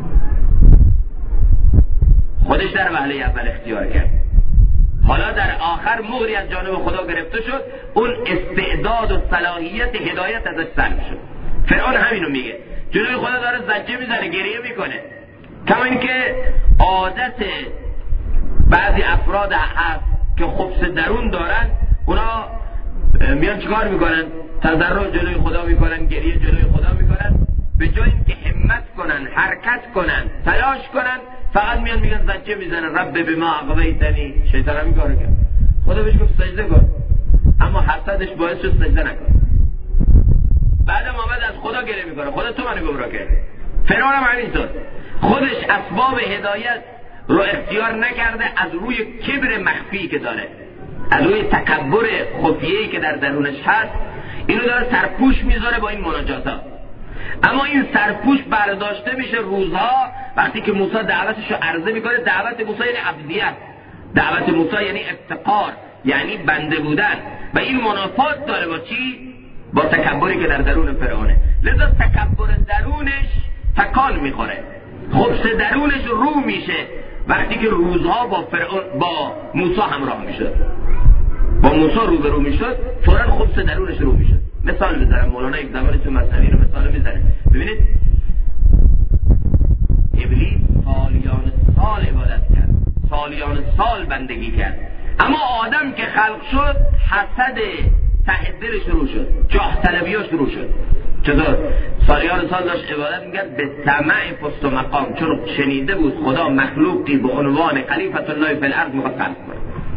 خودش در وهله اول اختیار کرد، حالا در آخر مهری از جانب خدا گرفته شد، اون استعداد و صلاحیت هدایت ازش سلب شد. فرعون همینو میگه، جلوی خدا داره زجه میزنه، گریه میکنه. کما اینکه عادت بعضی افراد هست که خبث درون دارن، اونا میان چیکار میکنن؟ تضرع جلوی خدا میکنن، گریه جلوی خدا میکنن، به جای اینکه همت کنن، حرکت کنن، تلاش کنن، فقط میان میگن زجه میزنن، رب بما اغویتنی. شیطان هم این کارو کرد، خدا بهش گفت سجده کن، اما حسدش باعث شد سجده نکن. بعدم آمد از خدا گریه میکنه، خدا تو منو گمراه کردی. فرعون هم همینطور، خودش اسباب هدایت رو اختیار نکرده، از روی کبر مخفی که داره، از روی تکبر خفیه‌ای که در درونش هست، اینو داره سرپوش میذاره با این مناجاتا. اما این سرپوش برداشته میشه روزها وقتی که موسی دعوتش رو عرضه میکنه. دعوت موسی یعنی عبدیت، دعوت موسی یعنی افتقار، یعنی بنده بودن، و این منافات داره با چی؟ با تکبری که در درون فرعونه. لذا تکبر درونش تکان میخوره، خبث درونش رو میشه وقتی که روزها با موسی همراه میشه. با موسی روبرو میشد فوراً خبث درونش رو میشد. مثال بزنم، مولانا یک زمانی تو مثنوی رو مثال میزنه. ببینید ابلیس سالیان سال عبادت کرد، سالیان سال بندگی کرد، اما آدم که خلق شد حسد ته دل شروع شد، جاه طلبی ها شروع شد. چطور؟ سالیان سال داشت عبادت میکرد به طمع پست و مقام، چون شنیده بود خدا مخلوقی به عنوان خلیفت الله فی الارض میخواد خلق کنه.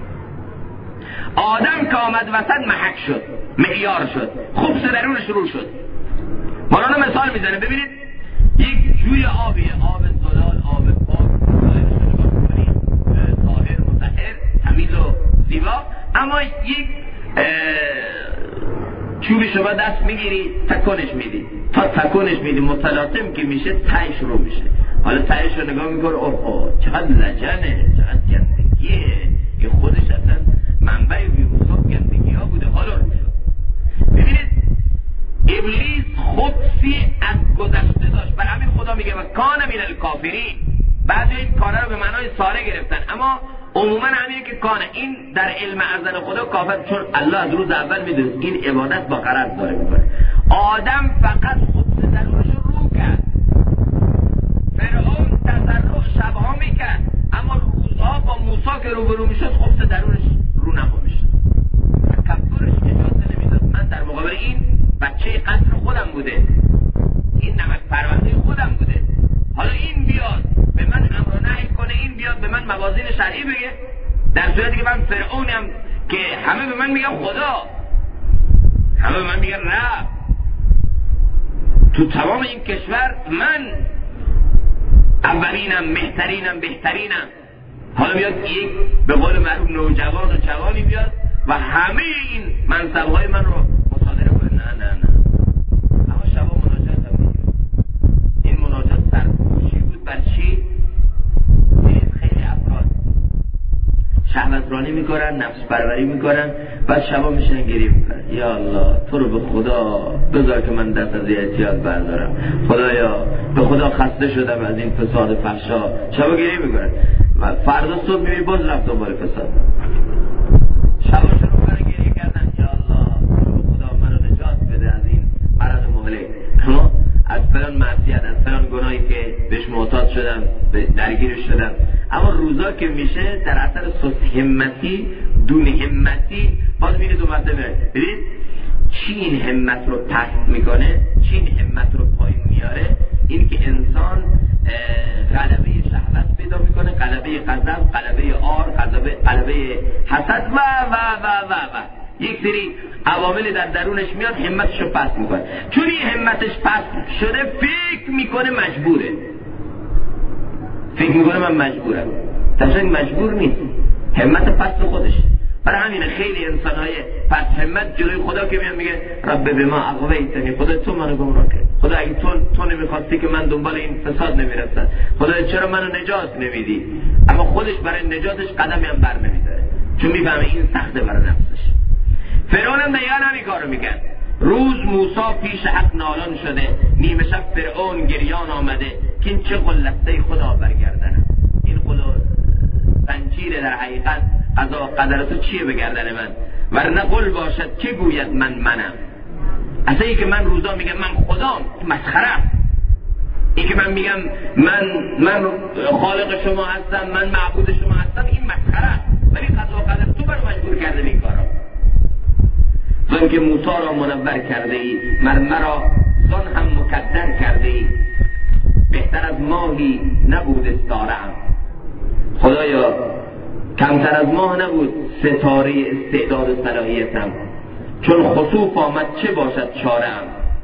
آدم که آمد وسط محک شد، معیار شد، خبث درون شروع شد. مولانا مثال میزنه، ببینید یک جوی آبیه، آب زلال، آب پاک، طاهر، مطهر، تمیز و زیبا، اما یک چوبی شما دست میگیری تکونش میدی، تا تکونش میدی متلاطم که میشه تهش شروع میشه. حالا تهش رو نگاه میکنه، اوه چقدر لجنه، چقدر گندگیه، این خودش اصلا منبع ویروس‌ها گندگی ها بوده، حالا رو شد. ببینید ابلیس خبثی از گذشته داشت، برای همین خدا میگه و کان من الکافرین. بعضی این کانه رو به معنای ساره گرفتن، اما عموما همینه که کانه این در علم ازل خدا کافر، چون الله از روز اول میدونست این عبادت با غرض داره میکنه. آدم فقط خبث درونش رو کرد، فرعون تضرع شبها میکرد، اما روزها با موسی که روبرو میشد خبث درونش رو نما میشد، تکبرش اجازه نمیداد. من در مقابل این بچه قصر خودم بوده، این نمک پرورده خودم بوده، حالا این بیاد به من امر و نهی کنه، این بیاد به من موازین شرعی بگه، در صورتی که من فرعونم که همه به من میگن خدا، همه به من میگن رب، تو تمام این کشور من اولینم، مهترینم، بهترینم. حالا بیاد یک به قول معروف نوجوان و جوانی بیاد و همه این منصب‌های من رو مصادره کنه. نه اما شبا مناجات هم میگه، این مناجات سرپوشی بود بر چی؟ خیلی افراد شهوترانی میکنن، نفس پروری میکنن، بعد شبا میشن گریه میکنن، یا الله تو رو به خدا بذار که من دست از اعتیاد بردارم، خدایا به خدا خسته شدم از این فساد فحشا. شبا گریه میکنن و فردا صبح میبینی باز رفت دنبال فساد. شبا شروع کنن گریه کردن، یا الله تو رو به خدا منو نجات بده از این مرض مهلک، اما از فلان معصیت، از فلان گناهی که بهش معتاد شدم، درگیرش شدم. اما روزا که میشه در اثر سست همتی، دون همتی، باز میره دو مرتبه. ببینید چی این همت رو پست میکنه، چی این همت رو پایین میاره؟ این که انسان غلبه شهوت پیدا میکنه، غلبه غضب، غلبه آر، غلبه حسد و یک سری عوامل در درونش میاد، همتش رو پست میکنه. چون این همتش پست شده فکر میکنه مجبوره، فکر میکنه من مجبورم، در مجبور نیست، همت پست خودش. برای همینه خیلی انسانهای پست همت جلوی خدا که میاد میگه رب بما اغویتنی، خدا تو منو گمراه کرد، خدا اگه تو نمیخواستی که من دنبال این فساد نمیرفتم، خدا چرا منو نجات نمیدی؟ اما خودش برای نجاتش قدمی هم بر نمیداره، چون میفهمه این سخته برای نفسش. فرعون هم دقیقا همین کارو میکرد. روز موسی پیش حق نالان شده، نیمه شب فرعون گریان آمده که این چه قلسته خدا برگردنم، این زنجیر در حقیقت قضا قدر تو چیه به گردن من، ورنه قل باشد که گوید منم. اصلا این که من روزا میگم من خدام، مسخره. این که من میگم من خالق شما هستم، من معبود شما هستم، این مسخره. ولی قضا قدر تو برو مجبور کرده این کارا. زن که موسی را منور کرده ای، مرا زن هم مکدر کرده ای، بهتر از ماهی نبود استاره‌ام. خدایا کمتر از ماه نبود ستاره استعداد و صلاحیتم، چون خسوف آمد چه باشد چاره‌ام.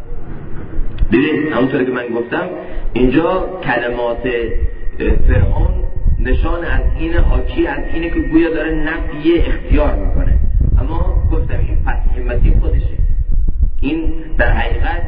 ببینید همونطور که من گفتم اینجا کلمات فرعون نشان از اینه، حاکی از اینه که گویا داره نفی اختیار میکنه، اما گفتم این پس همتی خودشه. این در حقیقت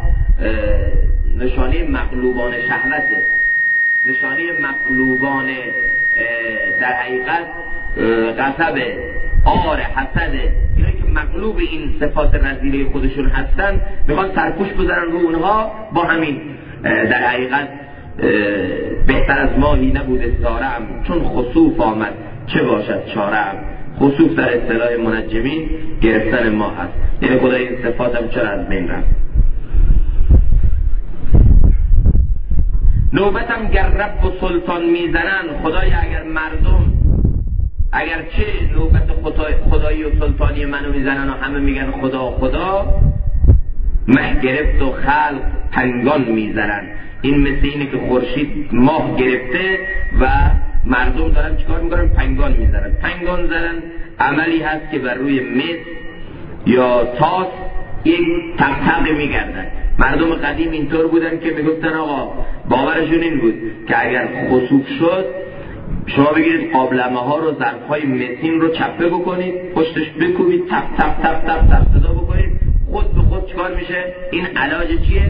نشانه مغلوبان شهوته، نشانه مغلوبان در حقیقت غضب، آر، حسده، اینه که مغلوب این صفات رذیله خودشون هستن، میخوان سرپوش بذارن رو اونها با همین در حقیقت بهتر از ماهی نبود استاره‌ام، چون خسوف آمد چه باشد چاره‌ام. خصوص در اصطلاح منجمین گرفتن ماه هست. یعنی خدای این صفات هم چرا از بین رفت. نوبتم گر رب و سلطان میزنن، خدای اگر مردم اگرچه نوبت خدایی و سلطانی منو میزنن و همه میگن خدا خدا، مه گرفت و خلق پنگان میزنن. این مثل اینه که خورشید ماه گرفته و مردم دارن چیکار میکنن؟ پنگان میزنن. پنگان زدن عملی هست که بر روی مس یا تاس یک تق میگردن. مردم قدیم اینطور بودن که میگفتن آقا باورشون این بود که اگر خسوف شد شما بگیرید قابلمه ها رو ظرف های متین رو چپه بکنید، پشتش بکوبید، تپ تپ تپ تپ تپ صدا بکنید، خود به خود چیکار میشه؟ این علاج چیه؟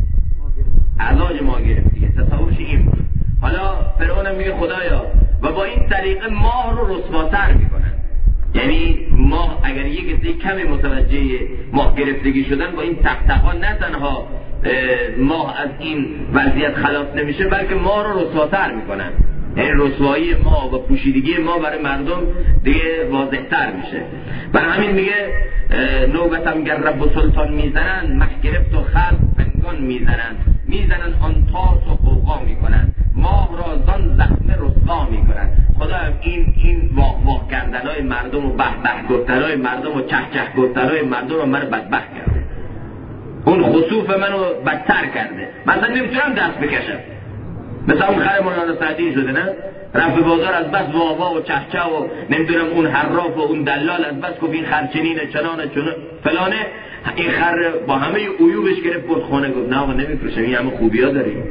علاج ما گرفت دیگه. تصورش این بود. حالا فرعون میگه خدایا و با این طریقه ماه رو رسواتر میکنن. یعنی ماه اگر یک عده کمی متوجه ماه گرفتگی شدن با این تقطقا نه تنها ماه از این وضعیت خلاص نمیشه بلکه ماه رو رسواتر میکنن. یعنی رسوایی ما و پوشیدگی ما برای مردم دیگه واضح‌تر میشه. برای همین میگه نوبتم گر رب و سلطان میزنن، مه گرفت و خلق پنگان میزنن. میزنن آن تاس و قوقا میکنن، ماه را زان زخم رسوا میکنن. خدا هم این واق واق کردنهای مردم و به به گفتنهای مردم و چه چه گفتنهای مردم رو من بدبخت کرده. اون خسوف منو بدتر کرده. مثلا نمیتونم دست بکشم. مثلا اون خر مولانا سعدی شده نه؟ رفت به بازار از بس واوا و چهچه و نمیدونم اون حراف و اون دلال از بس گفت این خرچنینه چنانه چونه فلانه، این خر با همه عیوبش گرفت برد خونه گفت نه آقا نمیفروشم، این همه خوبی ها داریم.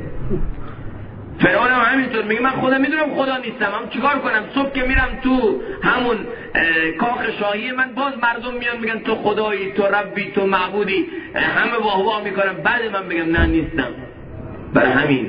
فرعون هم همینطور میگه من خدا میدونم خدا نیستم، هم چیکار کنم؟ صبح که میرم تو همون کاخ شاهی من باز مردم میان میگن تو خدایی، تو ربی، تو معبودی، همه واه واه میکنن، بعد من میگم نه نیستم. برای همین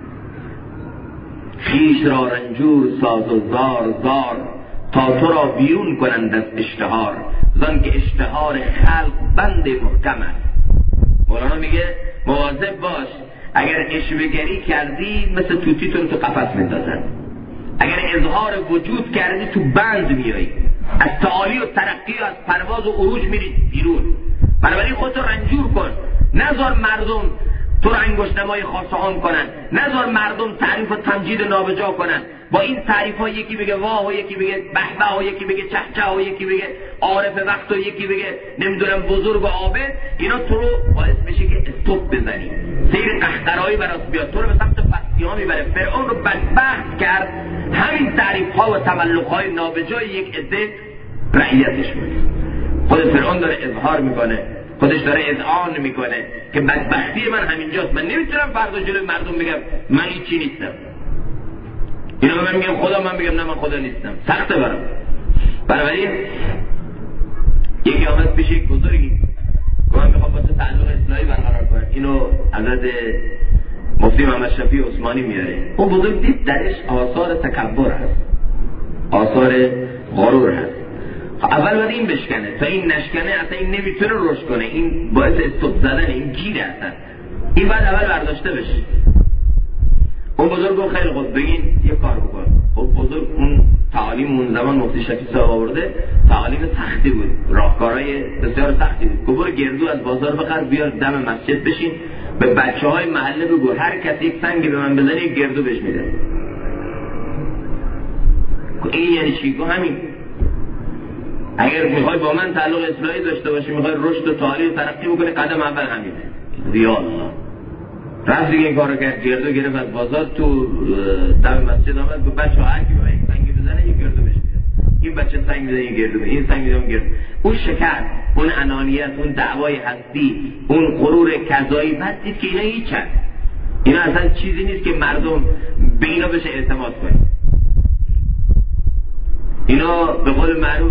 خیش را رنجور ساز و زار زار، تا تو را بیرون کنند از اشتهار، زن که اشتهار خلق بند محکم است. مولانا میگه مواظب باش، اگر اشوه‌گری کردی مثل توتیتون تو قفس میندازن، اگر اظهار وجود کردی تو بند میایی، از تعالی و ترقی و از پرواز و عروج میری بیرون. بنابراین خودتو رنجور کن، نذار مردم تو رو انگشت‌نمای خاصه عام کنن، نذار مردم تعریف و تمجید نابجا کنن. با این تعریف ها یکی بگه واه و یکی بگه به به و یکی بگه چهچه و یکی بگه عارف وقت و یکی بگه نمیدونم بزرگ و عابد، اینا تو رو باعث میشه که استوب بزنی، سیر قهقرایی برات بیاد، تو رو به سمت پستی ها میبره. فرعون رو بدبخت کرد همین تعریف ها و تملق های نابجای یک عده رعیتش بود. خود فرعون داره اظهار میکنه، خودش داره اذعان میکنه که بدبختی من همینجاست، من نمیتونم فردا جلوی مردم بگم من هیچی نیستم. اینا به من میگم خدا، من میگم نه من خدا نیستم، سخته برام. بنابراین یکی آمد پیش یک بزرگی گفت من میخوام با تو تعلق اصلاحی برقرار کنم. اینو حضرت مفتی محمد شفیع عثمانی میاره. اون بزرگ دید درش آثار تکبر هست، آثار غرور هست. اول باید این بشکنه، تا این نشکنه اصلا این نمیتونه رشد کنه، این باعث استوب زدن، این گیره اصلا، این باید اول برداشته بشه. اون بزرگ گفت خیلی خوب بگین یه کار بکن. خب بزرگ اون تعالیم اون زمان مفتی شفیع صاحب آورده تعالیم سختی بود، راهکارهای بسیار سختی بود. گفت برو گردو از بازار بخر بیار دم مسجد بشین، به بچه‌های محله بگو هر کسی یک سنگی به من بزنه یک گردو بهش میده. این یعنی چی؟ گفت همین، اگر میخوای با من تعلق اصلاحی داشته باشی، میخوای رشد و تعالی و ترقی بکنی، قدم اول همینه. یا الله رفت دیگه این کارو کرد، گردو گرفت از بازار تو دم مسجد آمد گفت بچه‌ها هر کی به من یک سنگی بزنه یک گردو بهش میده. این بچه سنگ میزنه یک گردو، این سنگ میزنه گردو. اون شکر، اون انانیت، اون دعوای هستی، اون غرور کذایی، بعد دید که اینا هیچن، اینا اصلا چیزی نیست که مردم به اینا بشه اعتماد کنه. اینا به قول معروف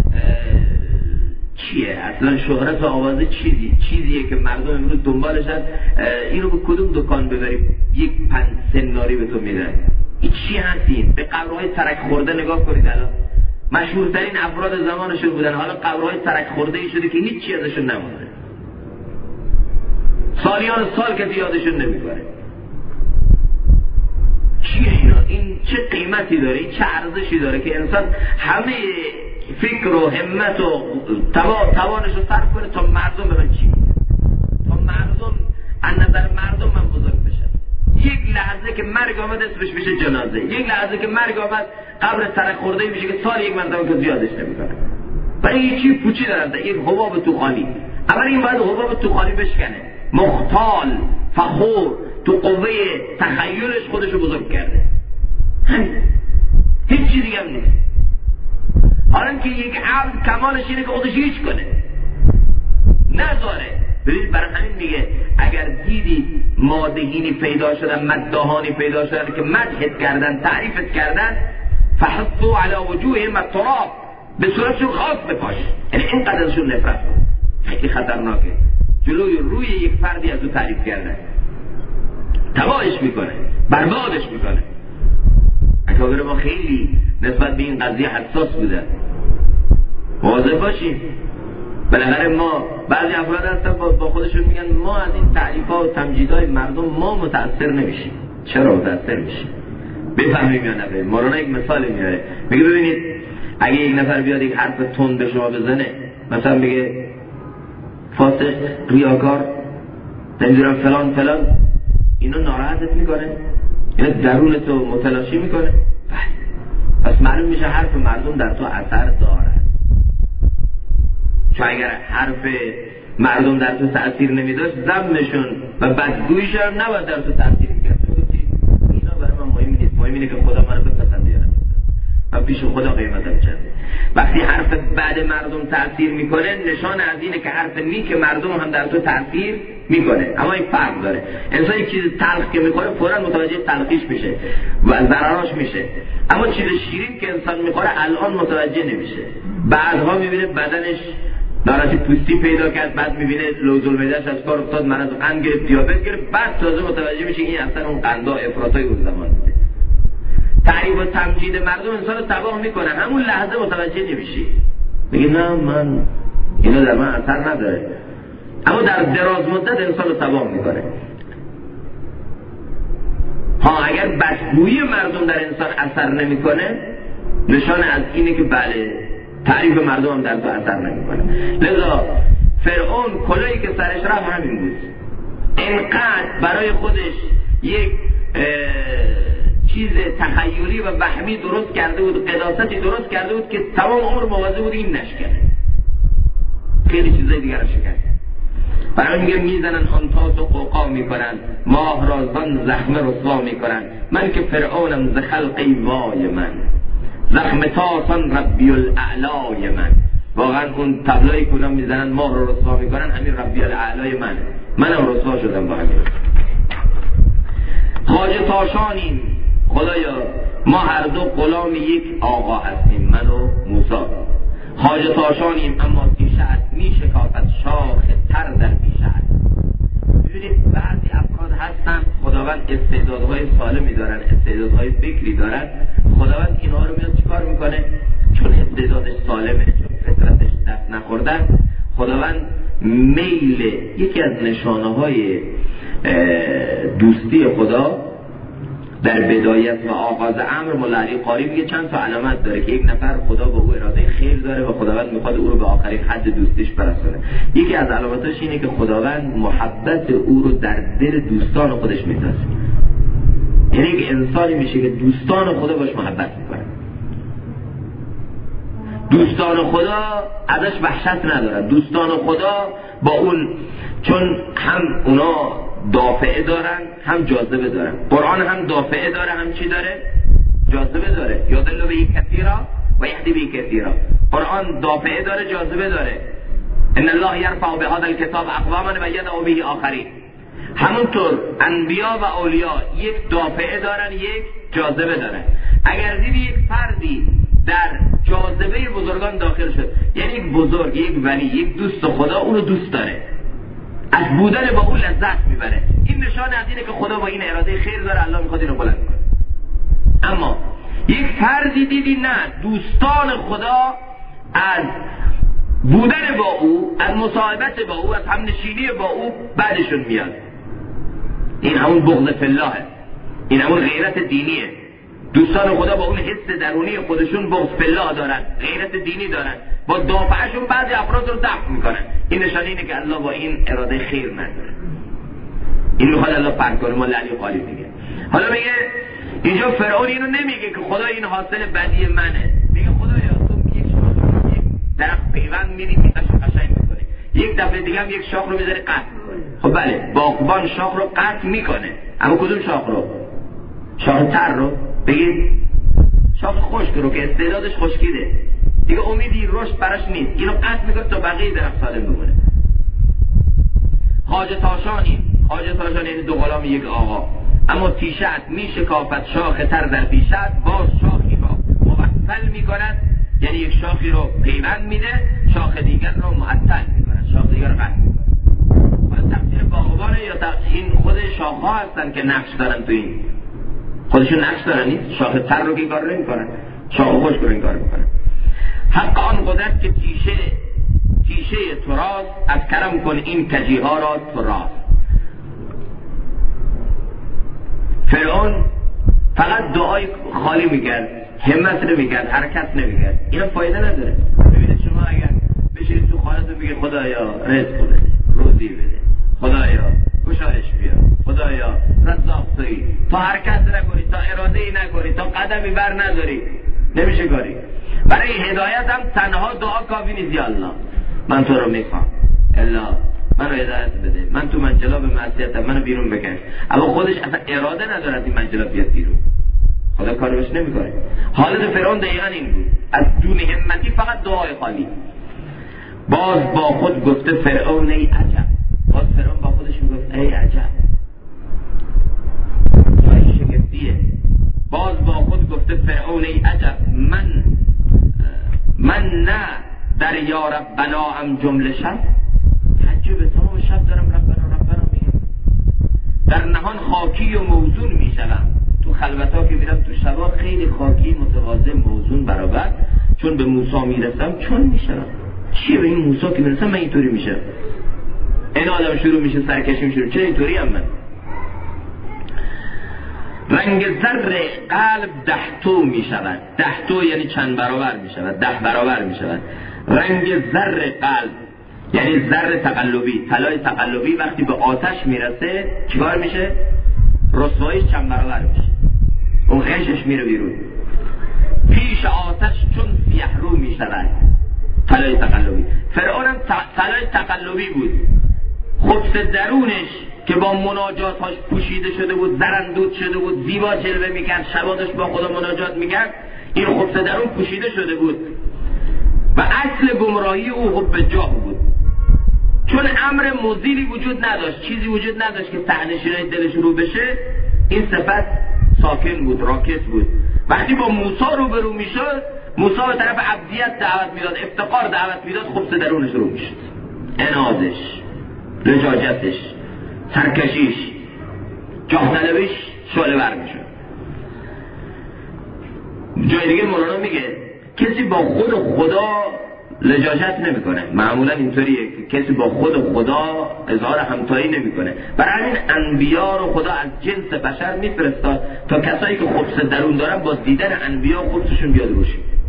چیه اصلا شهرت و آوازه چیزیه که مردم امروز دنبالشن. اینو به کدوم دکان ببریم یک پنج سناری به تو میدن، این چی هستین؟ به قبرهای ترک خورده نگاه کنید، الان مشهورترین افراد زمانشون بودن، حالا قبرهای ترک خورده ای شده که هیچ ازشون نمونده، سالیان سال کسی یادشون نمیکنه. چیه اینا؟ این چه قیمتی داره؟ این چه ارزشی داره که انسان همه فکر و همت و توانش رو صرف کنه تا مردم به من چی میگه، تا مردم از نظر مردم من بزرگ بشم. یک لحظه که مرگ آمد اسمش میشه جنازه، یک لحظه که مرگ آمد قبر سرک خورده میشه که سال یک مرتبه که زیادش نمیکنه. برای یه چی پوچی دارن، یک حباب تو خالی. اول این باید حباب تو خالی بشکنه. مختال فخور تو قوه تخیلش خودشو بزرگ کرده، هیچ چیز دیگه هم نیست. حالا که یک عبد کمالش اینه که خودش هیچ کنه، نذاره. ببینید برای همین میگه اگر دیدی مادهینی پیدا شدن، مداهانی پیدا شدن که مدحت کردن، تعریفت کردن، فحطوا علی وجوههم التراب، به صورتشون خاک بپاش. یعنی اینقدر ازشون نفرت کن، خیلی خطرناکه. جلوی روی یک فردی از او تعریف کردن تباهش میکنه، بربادش میکنه. اکابر ما خیلی نسبت به این قضیه حساس بودن. مواظب باشیم. بالاخره ما بعضی افراد هستن با خودشون میگن ما از این تعریف‌ها و تمجیدهای مردم ما متأثر نمیشیم. چرا متأثر میشیم؟ بفهمیم یا نفهمیم. مولانا یک مثال میاره، میگه ببینید اگه یک نفر بیاد یک حرف تند به شما بزنه، مثلا میگه فاسق، ریاکار، نمیدونم فلان فلان، اینو ناراحتت میکنه، اینو درونتو متلاشی میکنه. پس معلوم میشه حرف مردم در تو اثر داره. چون اگر حرف مردم در تو تأثیر نمیداشت، ذمشون و بدگوییش هم نباید در تو تأثیر میکرد. اینا برای من مهم نیست، مهم اینه که خدا منو بپسنده یا نپسنده، من پیش خدا قیمتم چنده. وقتی حرف بد مردم تأثیر میکنه، نشان از اینه که حرف نیک مردم هم در تو تأثیر میکنه. اما این فرق داره. انسان یک چیز تلخ که میخوره فوراً متوجه تلخیش میشه و ضرراش میشه، اما چیز شیرین که انسان میخوره الان متوجه نمیشه. بعدها میبینه بدنش ناراحتی پوستی پیدا کرد، بعد میبینه لوز المیده‌اش از کار افتاد، مرض قند گرفت، دیابت گرفت، بعد تازه متوجه میشه این اصلا اون قندا افراطای اون زمان بوده. تعریف و تمجید مردم انسان رو تباه میکنه، همون لحظه متوجه نمیشی، میگه نه من اینا در من اثر نداره، اما در دراز مدت انسان رو تباه میکنه. اگر بدگویی مردم در انسان اثر نمیکنه، نشان از اینه که بله تعریف مردم هم در تو اثر نمیکنه. لذا فرعون کلاهی که سرش رفت همین بود. اینقدر برای خودش یک چیز تخیلی و وهمی درست کرده بود، قداستی درست کرده بود که تمام عمر مواظب بود این نشکنه، خیلی چیزای دیگر رو شکست. برای میگه میزنن آنتاس و قوقا میکنن، ماه رازان زخم رسوا میکنن، من که فرعونم ز خلقی وای من، زخم تاسان ربی الاعلای من. واقعا اون تبلایی که میزنن ماه رو رسوا میکنن همین ربی الاعلای منم رسوا شدم با همین. خواجه تاشانیم خدایا، ما هر دو غلام یک آقا هستیم، من و موسی. خواجه تاشانیم اما پیشت می شکافت شاخ تر در پیشت. ببینید بعضی افراد هستن خداوند استعدادهای سالمی دارن، استعدادهای فکری دارن، خداوند اینها رو میاد چیکار میکنه؟ چون استعدادش سالمه، چون فطرتش دست نخوردن، خداوند میل یکی از نشانه‌های دوستی خدا در بدایت و آغاز امر، مولا علی قاری میگه چند تا علامت داره که یک نفر خدا با او اراده خیر داره و خداوند میخواد او رو به آخرین حد دوستیش برسونه. یکی از علامتاش اینه که خداوند محبت او رو در دل دوستان خودش میتاسه. یعنی یک انسانی میشه که دوستان خدا باش محبت میکنه. دوستان خدا ازش وحشت ندارن. دوستان خدا با اون، چون هم اونا دافعه دارن هم جاذبه دارن. قرآن هم دافعه داره هم چی داره؟ جاذبه داره. یادلو به کثیرا و یهدی به کثیرا. قرآن دافعه داره جاذبه داره. ان الله یرفع بهذا الکتاب اقواما و یدع به آخرین. همونطور انبیا و اولیاء یک دافعه دارن یک جاذبه دارن. اگر دیدی یک فردی در جاذبه بزرگان داخل شد، یعنی یک بزرگ، یک ولی، یک دوست خدا اونو دوست داره، از بودن با اون لذت میبره. این نشان از اینه که خدا با این اراده خیر داره، الله میخواد اینو بلند کنه. اما یک فردی دیدی نه، دوستان خدا از بودن با او، از مصاحبت با او، از همنشینی با او بعدشون میاد. این همون بغض فی اللهه، این همون غیرت دینیه. دوستان خدا با اون حس درونی خودشون بغض فالله دارن، غیرت دینی دارن، با دافعشون بعضی افراد رو دفع میکنن. این نشانه اینه که الله با این اراده خیر نداره. این میخواد الله پاک کنه. مولا علی قاری میگه. حالا میگه اینجا فرعون اینو نمیگه که خدا این حاصل بدی منه، میگه خدایا تو یک درخت پیوند میری میتاش قشنگ میکنه، یک دفعه دیگه هم یک شاخ رو میذاره قطع میکنه. خب بله، باغبان شاخ رو قطع میکنه، اما کدوم شاخ رو؟ شاخ تر رو؟ بگید شاخ خشک رو که استعدادش خشکیده دیگه امیدی رشد براش نیست، اینو قطع میکنه تا بقیه درخت سالم بمونه. خواجه تاشانی یعنی دو غلام یک آقا، اما تیشت میشکافت شاخ تر در پیشت، باز شاخی را موصل میکند، یعنی یک شاخی رو پیوند میده، شاخ دیگر رو معطل میکند، شاخ دیگر رو قطع میکند. حالا تقصیر باغبانه یا این خود شاخ ها هستن که نقش دارن تو این؟ خودشون نقش دارن نیست؟ شاخ تر رو که این کار نمیکنن، شاخ خشک رو این کار میکنن. حق آن قدرت که تیشه تراز، از کرم کن این کجی ها را تراز. فرعون فقط دعای خالی میکرد، همت نمیکرد، حرکت نمیکرد. اینا فایده نداره. ببینید شما اگر بشینید تو خانه‌تون بگید خدایا رزق بده، روزی بده، خدایا گشایش بیار، خدایا رزاق تویی، تا حرکت نکنی، تا اراده ای نکنی، تا قدمی بر نداری، نمیشه کاری. برای هدایت هم تنها دعا کافی نیست. یا الله من تو رو میخوام، الا منو هدایت بده، من تو منجلاب معصیتم، منو بیرون بکش. اما خودش اصلا اراده نداره از این منجلاب بیاد بیرون، خدا کارش نمیکنه. حالت فرعون دقیقاً این بود، از دون همتی فقط دعای خالی. باز با خود گفته فرعون ای عجب، باز فرعون با خودش میگفت ای عجب، جای شگفتیه. باز با خود گفته فرعون ای عجب، من نه در یا ربنا ام جمله شب، تهجد تمام شب دارم ربنا میگم، در نهان خاکی و موزون میشم. تو خلوتا که میرم تو شبا خیلی خاکی، متواضع، موزون، برابر. چون به موسی میرسم چون میشم. چیه به این موسی که میرسم من اینطوری میشم؟ این آدم شروع میشه سرکشی میشه، چه اینطوری هم من؟ رنگ زر قلب 10 تو میشود. 10 تو یعنی چند برابر میشود، 10 برابر میشود. رنگ زر قلب یعنی زر تقلبی، طلای تقلبی وقتی به آتش میرسه چیکار میشه؟ رسوایش چند برابر میشه، اون خشش میره بیرون. پیش آتش چون سیه رو میشود، طلای تقلبی. فرعون هم طلای تقلبی بود. خبث درونش که با مناجاتاش پوشیده شده بود، زرندود شده بود، زیبا جلوه میکرد، شبادش با خدا مناجات میکرد، این خبث درون پوشیده شده بود و اصل گمراهی او حب جاه بود. چون امر مزیلی وجود نداشت، چیزی وجود نداشت که تهنشینای دلش رو بشه، این صفت ساکن بود، راکت بود. وقتی با موسی روبرو میشد، موسی به طرف عبدیت دعوت میداد، افتقار دعوت میداد، خبث درونش رو میشد، انادش، لجاجتش، سرکشیش، جاه طلبیش شعله ور میشد. جای دیگه مولانا میگه کسی با خود خدا لجاجت نمیکنه. معمولا اینطوریه که کسی با خود خدا اظهار همتایی نمیکنه. برای همین انبیا رو خدا از جنس بشر میفرستاد تا کسایی که خبث درون دارن با دیدن انبیا خبثشون بیاد روش.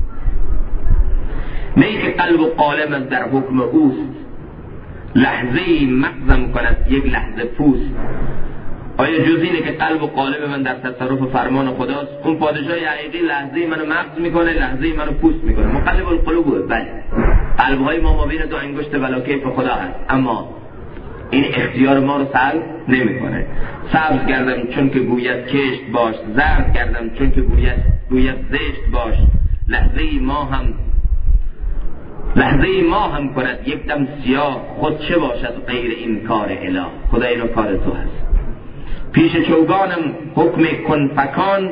نه که قلب و قالب از در حکم اوست، لحظه‌ای مغزم کند یک لحظه پوست. آیا جز اینه که قلب و قالب من در تصرف فرمان خداست؟ اون پادشاه حقیقی لحظه‌ای منو مغز میکنه، لحظه‌ای منو پوست میکنه. مقلب القلوب. بله، قلب‌های ما مابین دو انگشت ولاکیف خدا هست، اما این اختیار ما رو سلب نمیکنه. سبز گردم چون که گوید کشت باش، زرد گردم چون که گوید زشت باش. لحظه‌ای ما هم کند یک دم سیاه، خود چه باشد غیر این کار اله. خدا اینو کار تو هست. پیش چوگانم حکم کن فکان،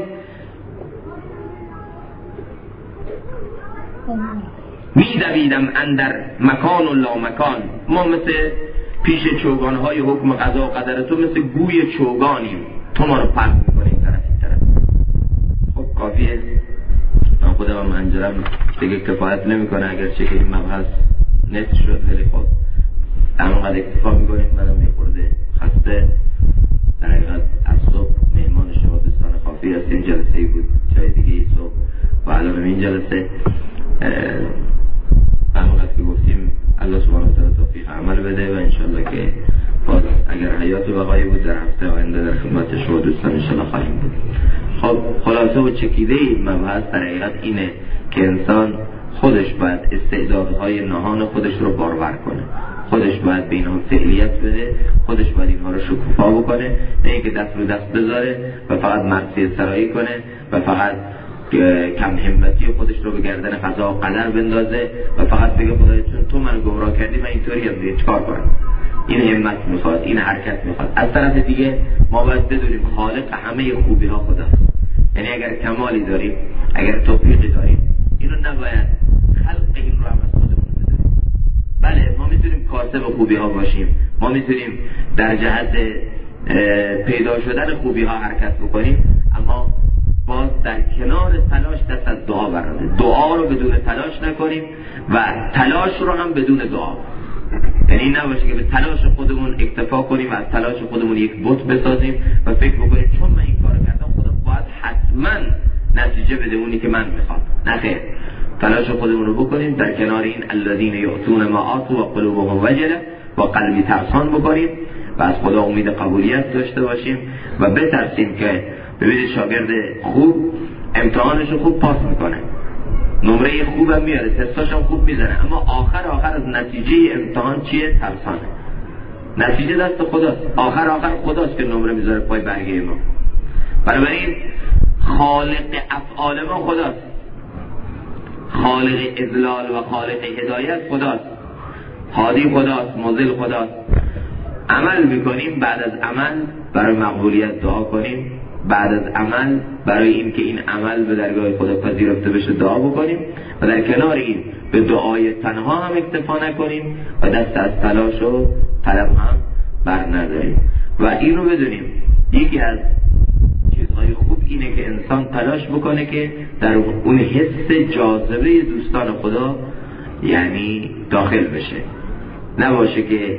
میدویدم اندر مکان و لا مکان. ما مثل پیش چوگانهای حکم قضا و قدر تو مثل گوی چوگانیم، تو ما رو پرد میکنی این طرف این طرف. خب کافیه، من خودم هم انجرم دیگه کفایت نمیکنه، اگرچه که این مبحث نصف شد، ولی خب همونقدر اکتفا میکنیم. منم میخورده خسته در حقیقت از صبح مهمان شما دوستان خافی هستیم، جلسه ای بود جای آینده در خدمت شما دوستان انشاءالله خواهیم بود. خب خلاصه و چکیده این مبحث در حقیقت اینه که انسان خودش باید استعدادهای نهان خودش رو بارور کنه، خودش باید به اینها فعلیت بده، خودش باید اینها رو شکوفا بکنه، نه اینکه دست رو دست بذاره و فقط معصیت سرایی کنه و فقط کم همتی خودش رو به گردن قضا و قدر بندازه و فقط بگه خدای چون تو من گمراه کردی من اینطوری هم دیگه چیکار کنم. این همت میخواد، این حرکت میخواد. از طرف دیگه ما باید بدونیم خالق همه خوبی ها خداست. یعنی اگر کمالی داریم، اگر توفیقی داریم، اینو نباید خلق این رو هم از خودمون بدونیم. بله ما میتونیم کاسب خوبی ها باشیم، ما میتونیم در جهت پیدا شدن خوبی ها حرکت بکنیم، اما باز در کنار تلاش دست از دعا برنده. دعا رو بدون تلاش نکنیم و تلاش رو هم بدون دعا. یعنی این نباشه که به تلاش خودمون اکتفا کنیم و از تلاش خودمون یک بت بسازیم و فکر بکنیم چون من این کارو کردم خدا باید حتما نتیجه بده اونی که من میخوام. نه خیر، تلاش خودمون رو بکنیم، در کنار این الذین یؤتون ما آتوا و قلوبهم وجله با قلبی ترسان بکنیم و از خدا امید قبولیت داشته باشیم و بترسیم که ببینید شاگرد خوب امتحانش رو خوب پاس میکنه، نمره خوبم میاره، تستاش هم خوب میزنه، اما آخر از نتیجه امتحان چیه؟ ترسانه. نتیجه دست خداست، آخر خداست که نمره میذاره پای برگه ما. بنابراین خالق افعال ما خداست، خالق اضلال و خالق هدایت خداست، هادی خداست، مضل خداست. عمل میکنیم، بعد از عمل برای مقبولیت دعا کنیم، بعد از عمل برای این که این عمل به درگاه خدا پذیرفته بشه دعا بکنیم و در کنار این به دعای تنها هم اکتفا نکنیم و دست از تلاش و طلب هم بر نداریم. و این رو بدونیم یکی از چیزهای خوب اینه که انسان تلاش بکنه که در اون حس جاذبه دوستان خدا یعنی داخل بشه، نباشه که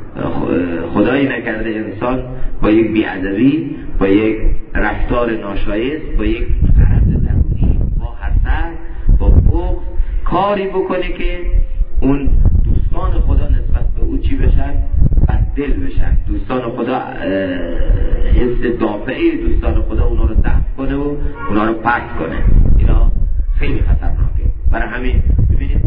خدایی نکرده انسان با یک بی‌ادبی، با یک رفتار ناشایست، با یک غرض درونی، با حسد، با بغض کاری بکنه که اون دوستان خدا نسبت به او چی بشن؟ بددل بشن. دوستان خدا حس دافعی دوستان خدا اونا رو دفع کنه و اونا رو پرت کنه. اینا خیلی خطرناکه. برای همین ببینید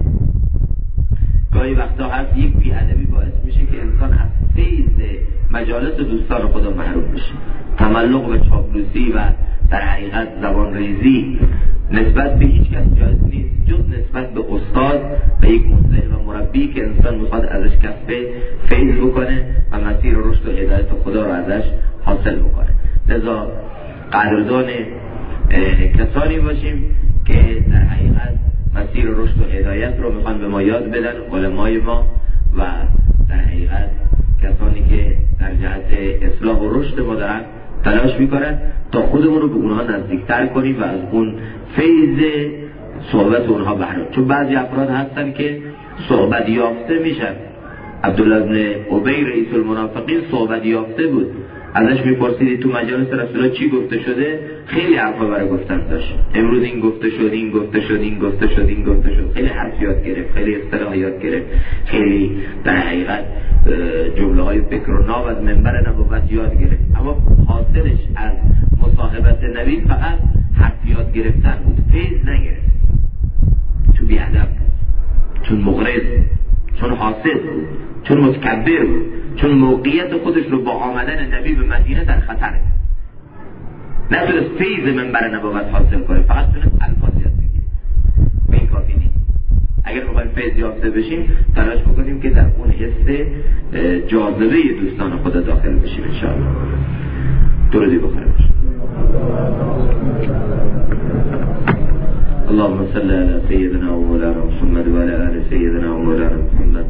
گاهی وقتا هست یک بی‌ادبی باعث میشه که انسان از فیض مجالس دوستان خدا محروم بشه. تملق و چاپلوسی و در حقیقت زبان ریزی نسبت به هیچ کس جایز نیست جز نسبت به استاد و یک مصلح و مربی که انسان میخواد ازش کسب فیض بکنه و مسیر رشد و هدایت خدا رو ازش حاصل بکنه. لذا قدردان کسانی باشیم که در حقیقت مسیر رشد و هدایت رو میخوان به ما یاد بدن، علمای ما و در حقیقت کسانی که در جهت اصلاح و رشد ما دارن تلاش میکنن تا خودمون رو به اونها نزدیکتر کنیم و از اون فیض صحبت اونها بهره. چون بعضی افراد هستن که صحبت یافته میشن. عبدالله بن ابی رئیس المنافقین صحبت یافته بود، ازش میپرسیدی تو مجالس رسول الله چی گفته شده؟ خیلی حرفا برای گفتن داشت. امروز این گفته شد، این گفته شد، این گفته شد، این گفته شد. خیلی حرف یاد گرفت، خیلی اصطلاح یاد گرفت، خیلی در حقیقت جمله های فکر و ناب از منبر نبوت یاد گرفت. اما حاصلش از مصاحبت نبی فقط حرف یاد گرفتن بود، فیض نگرفت. چون بی‌ادب بود، چون مغرض، چون حاسد بود، چون متکبر بود، چون موقعیت خودش رو با آمدن نبی به مدینه در خطره. نتونست فیض منبر نبوت حاصل کنه، فقط تونست الفاظ یاد بگیره. این کافی نیست. اگر بخوایم فیض یافته بشیم تلاش بکنیم که در اون حس جاذبه دوستان خدا داخل بشیم انشاءالله. درودی بخوریم. اللهم صل على سيدنا ومولانا محمد وعلى آل سيدنا ومولانا محمد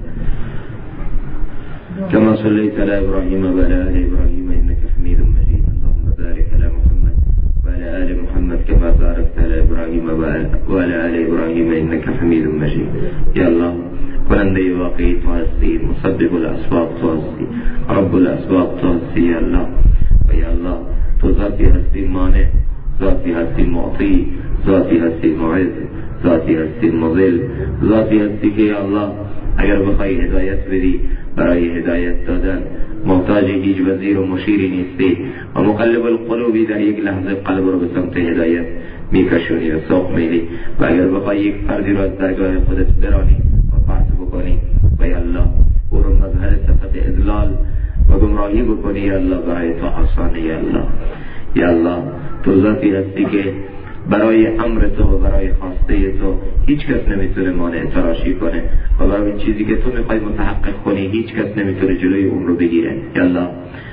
كما صليت على إبراهيم وعلى آل إبراهيم إنك حميد مجيد. اللهم بارك على محمد وعلى آل محمد كما باركت على إبراهيم وعلى آل إبراهيم إنك حميد مجيد. يا الله کننده واقعی تو هستی، مسبب الاسباب تو هستی، رب الاسباب تو هستی. یا الله و یا الله تو ذاتی هستی مانع، ذاتی هستی معطی، ذاتی هستی معز، ذاتی هستی مضل، ذاتی هستی که یا الله اگر بخوای هدایت بدی برای هدایت دادن محتاج هیچ وزیر و مشیری نیستی و مقلب القلوبی در یک لحظه قلب رو به سمت هدایت میکشونی و سوق میدی و اگر بخوای یک فردی رو از درگاه خودت برانی و پرت بکنی و یا الله او رو مظهر صفت اضلال و گمراهی بکنی، یا الله برای تو آسانه. یا الله، یا الله تو ذاتی هستی که برای امر تو و برای خواسته تو هیچ کس نمیتونه مانع تراشی کنه و برای چیزی که تو میخوای متحقق کنی هیچ کس نمیتونه جلوی اون رو بگیره. یا الله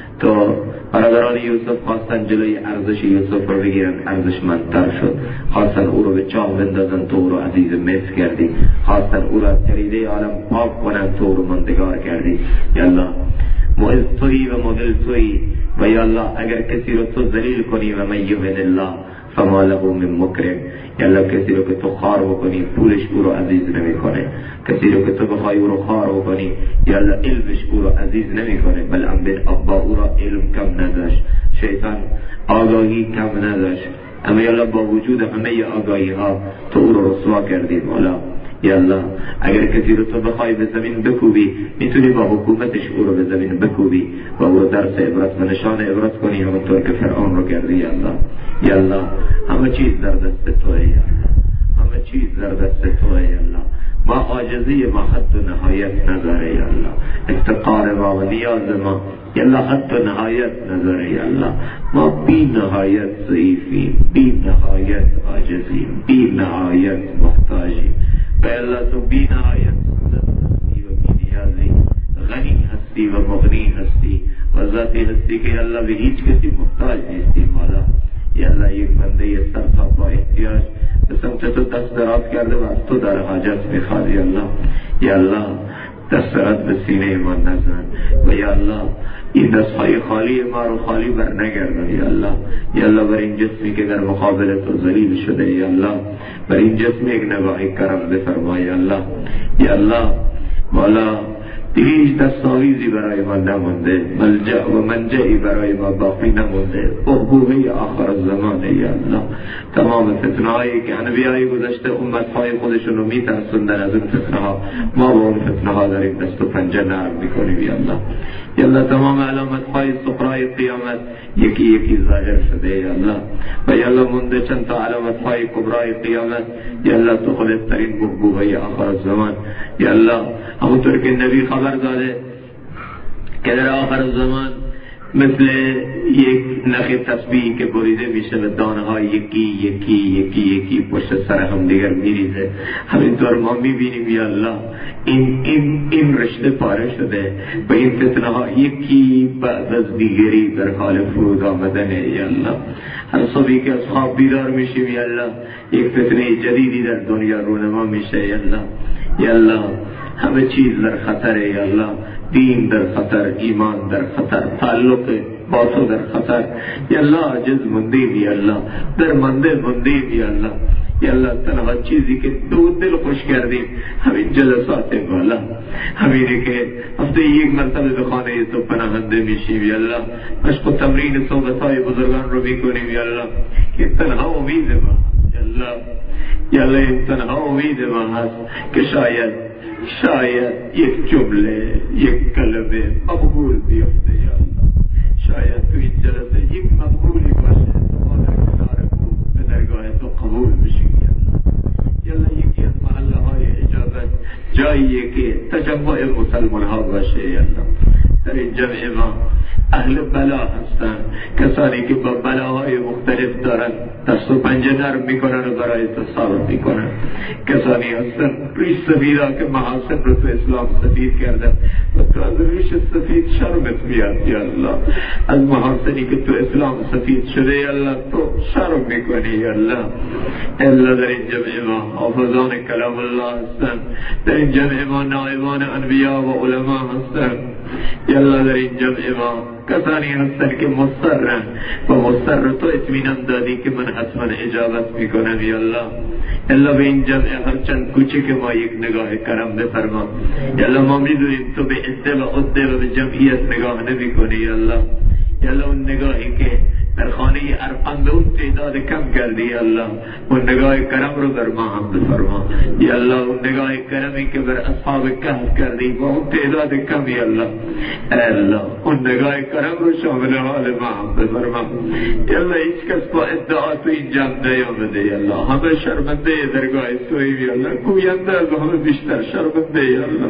تو برادران یوسف خواستن جلوی ارزش یوسف رو بگیرن، ارزشمندتر شد، خواستن او رو به چاه بندازن، تو او رو عزیز مصر کردی، خواستن او رو از جریده عالم پاک کنن، تو او رو ماندگار کردی. یا الله معز تویی و مذل تویی و یا الله اگر کسی رو تو ذلیل کنی و من یهن الله فما له من مکرم، یا الله کسی رو که تو خار بکنی پولش او رو عزیز نمیکنه، کسی رو که تو بخوای او رو خار بکنی یا الله علمش او رو عزیز نمیکنه، بل با او را علم کم نداشت، شیطان آگاهی کم نداشت، اما یا الله با وجود همه آگاهی ها تو او رو رسوا کردی. مولا یا الله اگر کسی رو تو بخوای به زمین بکوبی میتونی با حکومتش او رو به زمین بکوبی و او رو درس عبرت و نشان عبرت کنی، همونطور که فرعون رو کردی. یا الله، یا الله همه چیز در دست توئه، یا الله همه چیز در دست توئه. یا الله ما عاجزی ما حد و نهایت نداره. یا الله افتقار ما و نیاز ما یا الله حد و نهایت نداره. یا الله ما بی نهایت ضعیفیم، بی نهایت عاجزیم، بی نهایت محتاجیم. و یا الله تو بی نهایت هستی و بی نیازی، غنی هستی و مغنی هستی و ذاتی هستی که یا الله به هیچ کسی محتاج نیستی. مولا یا الله یک بنده سرتا با احتیاج به سمت تو دست دراز کرده و از تو در حاجت میخواد. یا الله، یا الله دسترت به سینه ما نزن و یا الله این دستهای خالی ما رو خالی بر نگردن. یا الله، یا الله بر این جسمی که در مقابل تو ذلیل شده، یا الله بر این جسم یک نگاهی کرم بفرما. یا الله، یا الله مولا دیگه هیچ دستاویزی برای ما نمونده، ملجأ و منجعی برای ما باقی نمونده، احبوبه آخر زمانه. یا الله تمام فتنه هایی که انبیای گذشته امت های خودشون رو میترسوندن از اون فتنه ها، ما با اون فتنه ها داریم دست و پنجه نرم میکنیم. یا الله، یا الله تمام علامت های صغرای قیامت یکی یکی ظاهر شده. یا الله و یا الله مونده چند تا علامت های کبرای قیامت. یا الله تو خودت ترین محبوبه آخر زمان. یا الله همونطور که نبی خبر داده که در آخر زمان مثل یک نخ تسبیح که بریده میشه و دانه های یکی یکی یکی یکی پشت سر هم دیگر میریزه، همینطور ما میبینیم یا الله این رشته پاره شده و این فتنه ها یکی بعد از دیگری در حال فرود آمدنه. یا الله هر صبحی که از خواب بیدار میشیم یا الله یک فتنه جدیدی در دنیا رونما میشه. یا الله، یا الله همه چیز در خطره. یا الله دین در خطر، ایمان در خطر، تعلق با تو در خطر. یا الله عجز مندیم، یا الله درمنده مندیم. یا الله، یا الله تنها چیزی که دل خوش کردیم همین جلسات بالا، همینه که هفته یک مرتبه به خانه تو پناهنده میشیم. یا الله مشق و تمرین صحبت‌های بزرگان رو میکنیم. یا الله که تنها امید ما، یا الله، یا الله این تنها امید ما هست که شاید یک جمله، یک کلمه مقبول بیفته. یا الله شاید تو این جلسه یک مقبولی باشه، ما در کنار او به درگاه تو قبول بشیم. یا الله، یا الله یکی از محله های اجابت جاییه که تجمع مسلمان ها باشه. یا الله در این جمع ما اهل بلا هستن، کسانی که با بلاهای مختلف دارن دست و پنجه نرم میکنن و برای تو صبر میکنن، کسانی هستن ریش سفیدا که محاسن رو تو اسلام سفید کردن و تو از ریش سفید شرمت میاد. یا الله از محاسنی که تو اسلام سفید شده یا الله تو شرم میکنی. یا الله، الا در این جمع ما حافظان کلام الله هستن، در این جمع ما نائبان انبیا و علما هستن. یا الله در این جمع ما کسانی هستن که مصرن و مصر تو اطمینان دادی که من حتما اجابت میکنم. یا الله الا به این جمع هرچند کوچک ما یک نگاه کرم بفرما. یا الله ما میدونیم تو به عده و عده و به جمعیت نگاه نمی کنی. یا الله، یا الله اون نگاهی که در خانه خانه ارقم به اون تعداد کم کردی یا الله. اون نگاه کرم رو بر ما هم بفرما یا الله. اون نگاه کرمی که بر اصحاب کهف کردی با اون تعداد کم یا الله. ای الله اون نگاه کرم رو شامل حال ما هم بفرما یا الله. هیچ کس با ادعا تو این جمع نیامده یا الله. همه شرمنده درگاه توییم یا الله. گوینده از همه بیشتر شرمنده یا الله.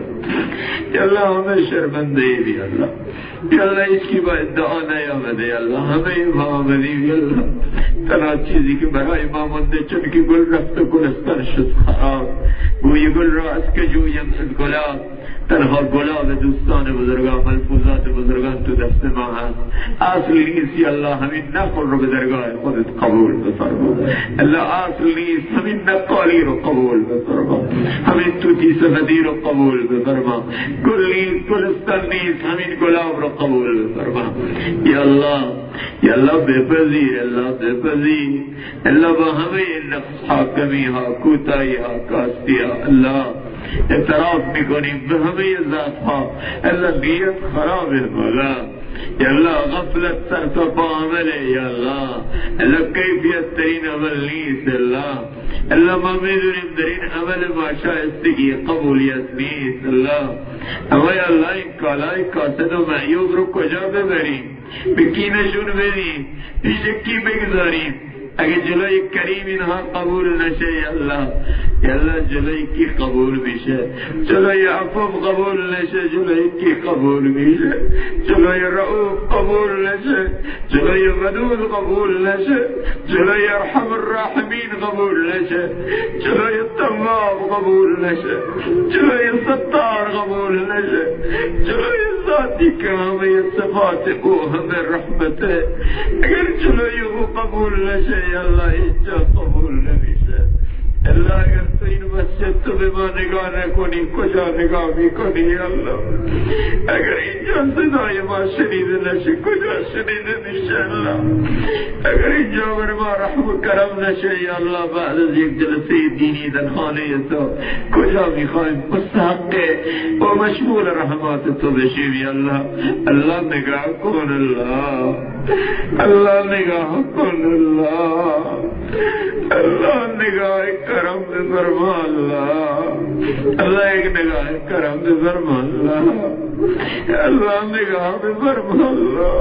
یا الله همه شرمنده یا الله. یا الله هیچ کی با ادعا نیامده یا الله. همه ما آمدیم یا الله. تنها چیزی که برای ما مونده چون که گل رفت و گلستان شد خراب. گوی گل را از که جویم از گلاب. تنها گلاب دوستان بزرگان ملفوظات بزرگان تو دست ما هست. اصل نیست یا الله. همین نقل رو به درگاه خودت قبول بفرما الله. اصل نیست همین نقالی رو قبول بفرما. همین توتی سفدی رو قبول بفرما. گل نیست گلستان نیست همین گلاب رو قبول بفرما یا الله. یا الله بپذیر الله بپذیر الله. با همه نقص ها کمی ها کوتاهی ها کاستی ها الله اعتراف میکنیم به همه ذات ها الله. نیت خراب مولا یا الله. غفلت سر تو پا عمله یا الله. الله کیفیت ترین عمل نیست الله. الله ما میدونیم در این عمل ما شایستگی قبولیت نیست الله. اما یا الله این کالای کاسد و معیوب رو کجا ببریم؟ بکینشون بدیم پیشکی بگذاریم. اگه جلوی کریم اینها قبول نشه یا الله. یا الله جلوی کی قبول میشه؟ جلوی عفو قبول نشه جلوی کی قبول میشه؟ جلوی رؤوف قبول نشه جلوی ودود قبول نشه جلوی ارحم الراحمین قبول نشه جلوی تواب قبول نشه جلوی ستار قبول نشه جلوی ذاتی که همه صفات او همه رحمته اگر جلوی او قبول نشه یا الله اینجا قبول نمیشه. الله اگر تو این مسجد تو به ما نگاه نکنی کجا نگاه میکنی یا الله؟ اگر اینجا صدای ما شنیده نشه کجا شنیده میشه الله؟ اگر اینجا بر ما رحم و کرم نشه یا الله بعد از یک جلسه دینی در خانه تو کجا میخوایم مستحق و مشمول رحمات تو بشیم یا الله؟ الله نگاه کن الله. الله نگاه کن الله. الله نگاه کرم بفرما الله. الله ایک نگاه کرم بفرما الله. الله نگاه بفرما الله.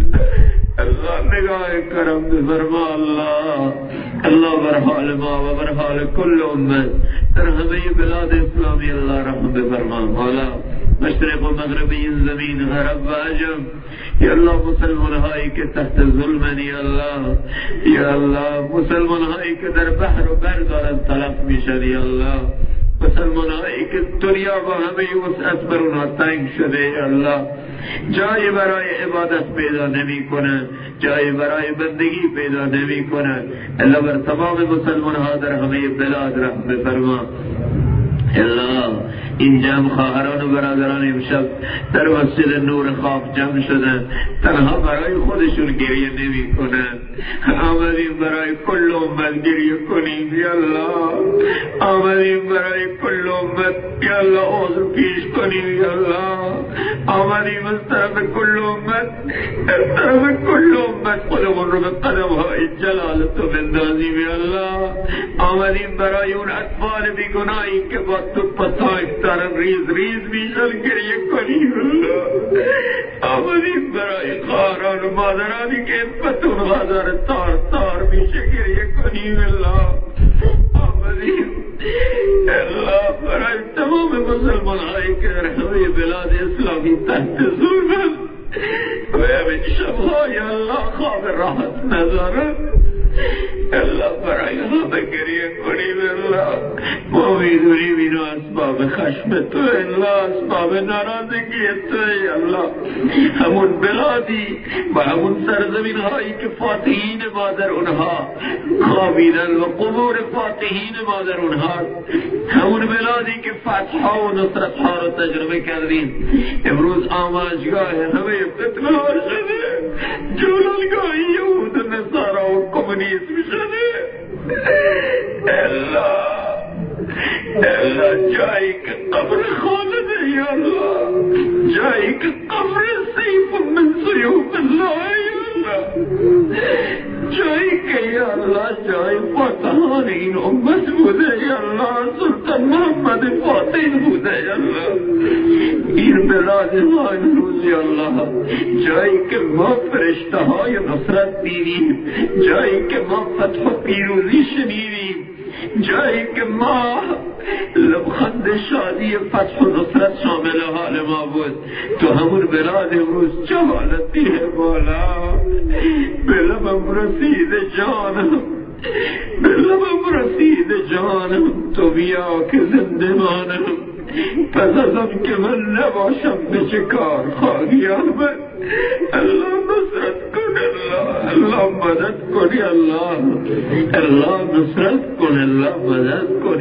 الله نگاه کرم بفرما الله. الله بر حال ما و بر حال کل امت در همه بلاد اسلامی الله رحم بفرما مولا. مشرق و مغرب این زمین عرب و عجم یا الله. مسلمان هایی که تحت ظلمن یا الله. یا الله مسلمان هایی که در بحر و بر دارن تلف میشن یا الله. مسلمان هایی که دنیا با همه وسعت بر اونها تنگ شده یا الله. جای برای عبادت پیدا نمی کنن جای برای بندگی پیدا نمی کنن الله. بر تمام مسلمان ها در همه بلاد رحم بفرما الله. این جمع خواهران و برادران امشب در مسجد نور خواب جمع شدن تنها برای خودشون گریه نمی کنن. آمدیم برای کل امت گریه کنیم یا الله. آمدیم برای کل امت یا الله عذر پیش کنیم یا الله. آمدیم از طرف کل امت از طرف کل امت خودمون رو به قدم های جلالت و بندازیم یا الله. آمدیم برای اون اطفال بیگناهی که با تو پتایف دارن ریز ریز میشن گریه کنیم الله. آمدیم برای خواهران و مادرانی که فتون غازار تار تار میشه گریه کنیم الله. آمدیم الله برای تمام مسلمان هایی که در همه بلاد اسلامی تحت ظلمن و همین شبهای الله خواب راحت ندارن الله. برای همه گریه کنیم الله. ما میدونیم اینو اسباب خشم تو الله. اسباب ناراضگی تو الله. همون بلادی و همون سرزمین هایی که فاتحین ما در اونها خوابیدن و قبور فاتحین ما در اونها. همون بلادی که فتح ها و نصرت ها رو تجربه کردیم امروز آماجگاه همه فتنه ها شده. جولانگاه یهود و نصارا و کمونیسم شده الله. الله جایی که قبر خالده یا الله. جایی که قبر سیف من سیوف الله یا الله. یا اللہ جای فاتحان این امت بوده یا اللہ سلطان محمد فاتح بوده یا اللہ این بلاد ما امروز یا اللہ جایی که ما فرشته های نصرت دیدیم، جایی که ما فتح و پیروزی شنیدیم، جایی که ما لبخند شادی فتح و نصرت شامل حال ما بود، تو همون بلاد امروز چه حالتی ہے مولا؟ بلبم رسید جانم، بلبم رسید جانم، تو بیا که زنده مانم، پس ازم که من نباشم به چه کار خواهی آمد؟ اللہ نصرت کن اللہ، اللہ مدد کن اللہ، اللہ نصرت کن اللہ، مدد کن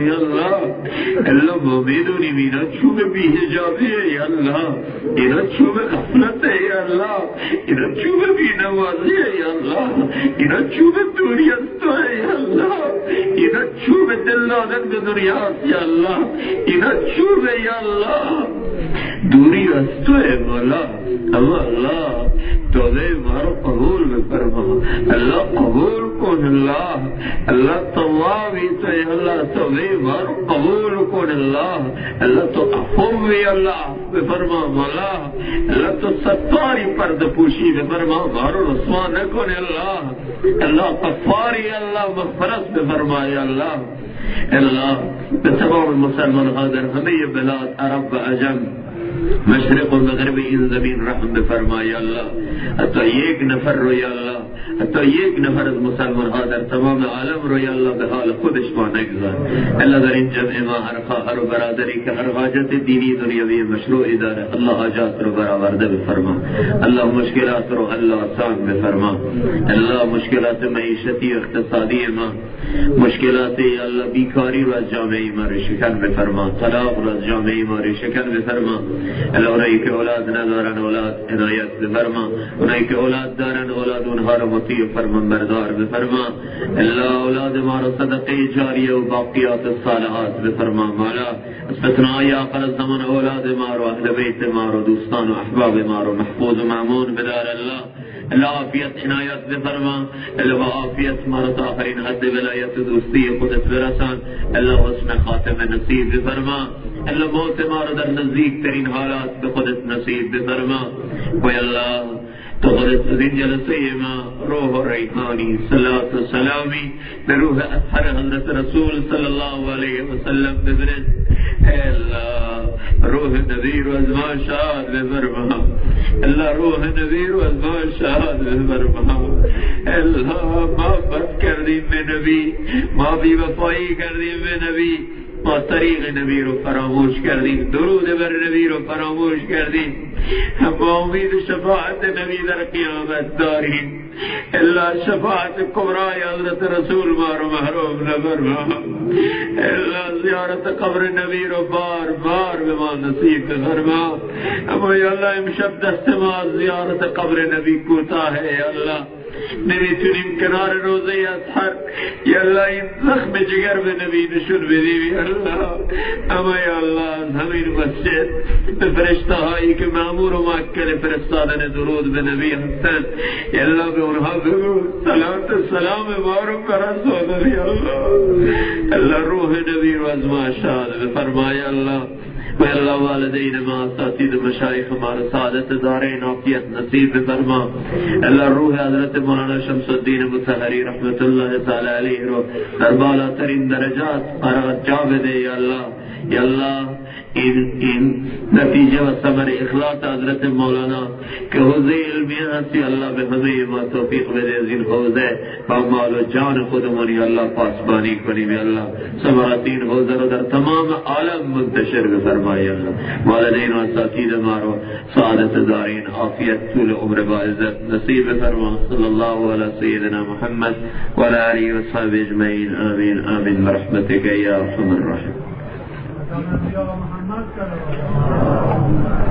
اللہ، اللہ ما میدونیم اینا چوب بی حجابی ہے یا اللہ، اینا چوب غفلت ہے یا اللہ، اینا چوب بی نوازی ہے یا اللہ، اینا چوب دوری از تو ہے یا اللہ، اینا چوب دل دادن به دنیا یا اللہ، اینا چوب یا اللہ دوری از تو ہے مولا، اما اللہ توبه مارو قبول بفرما، اللہ قبول کن اللہ، اللہ توابی تو اللہ توبه مارو قبول کن اللہ، اللہ تو عفوی اللہ بفرما مولا، اللہ تو ستاری پرد پوشی بفرما مارو رسوا نکن اللہ، اللہ غفاری اللہ مغفرت بفرما یا اللہ، اللہ بتمام مسلمان حاضر ہمیں بلاد عرب و عجم مشرق و مغرب این زمین رحم بفرما یا اللہ، حتی یک نفر رو یا اللہ، حتی یک نفر از مسلمان ها در تمام عالم رو یا اللہ به حال خودش ما نگذار، اللہ در این جمع ما هر خواهر و برادری که هر حاجت دینی دنیوی مشروعی داره اللہ حاجات رو برآورده بفرما، اللہ مشکلات رو اللہ آسان بفرما، اللہ مشکلات معیشتی و اقتصادی ما، مشکلات یا اللہ بیکاری رو از جامعه ما رو شکن بفرما، طلاق رو از جامعه ما رو شکن بفرما، اللہ اونایی که اولاد ندارن اولاد عنایت بفرما، اونایی که اولاد دارن اولاد اونها رو مطیع و فرمانبردار بفرما، اللہ اولاد ما رو صدقه جاریه و باقیات الصالحات بفرما مولا، استثناء آخر الزمان اولاد ما رو اهل بیت ما رو دوستان و احباب ما رو محفوظ و مامون بدار اللہ، اللہ عافیت عنایت بفرما، اللہ عافیت مارت آخرین حد ولایت دوستی خودت برسان، اللہ حسن خاتم نصیب بفرما، اللہ موت مارو در نزدیک ترین حالات به خودت نصیب بفرما، وی اللہ تو خودت از این جلسه ما روح ریحانی صلاة و سلامی به روح اطهر حضرت رسول صلی اللہ علیہ وسلم بفرست، اے اللہ روح نذیر و ازما شاد بفرما، اللہ روح نذیر و ازما شاد بفرما، اے اللہ ما بد کردیم به نبی، ما بی وفایی کردیم به نبی، ما طریق نبی رو فراموش کردیم، درود بر نبی رو فراموش کردیم، ما امید شفاعت نبی در قیامت داریم، اللہ شفاعت کبرای حضرت رسول ما رو محروم نفرما، اللہ زیارت قبر نبی رو بار بار به ما نصیب فرما، اما یا اللہ امشب دست ما زیارت قبر نبی کوتاه ہے یا اللہ، نمیتونیم کنار روزه اطهر یا اللہ این زخم جگر به نبی نشون بدیم یا اللہ، اما یا اللہ از همین مسجد به فرشته هایی که مأمور و موکل فرستادن درود به نبی هستند یا اللہ به اونها بگو صلات سلام ما رو برسانن یا اللہ، اللہ روح نبی رو از ما شاد بفرما یا اللہ، و اللہ والدین ما اساتید مشایخ ہمارا سعادت دارین عافیت نصیب فرما، اللہ روح حضرت مولانا شمس الدین مطہری رحمت اللہ تعالی علیہ رو در بالا ترین درجات قرار جا دے یا اللہ، یا اللہ این نتیجه و ثمر اخلاص حضرت مولانا که حوزه علمیه هستی اللہ به همه ما توفیق بده از این حوزه با مال و جان خودمون یا اللہ پاسبانی کنیم یا اللہ، ثمرات این حوزه رو در تمام عالم منتشر بفرمایی اللہ، والدین و اساتید ما رو سعادت دارین عافیت طول عمر با عزت نصیب فرما، صلی اللہ علی سیدنا محمد و علی آله و صحبه اجمعین، آمین آمین برحمتک یا ارحم الراحمین. محمد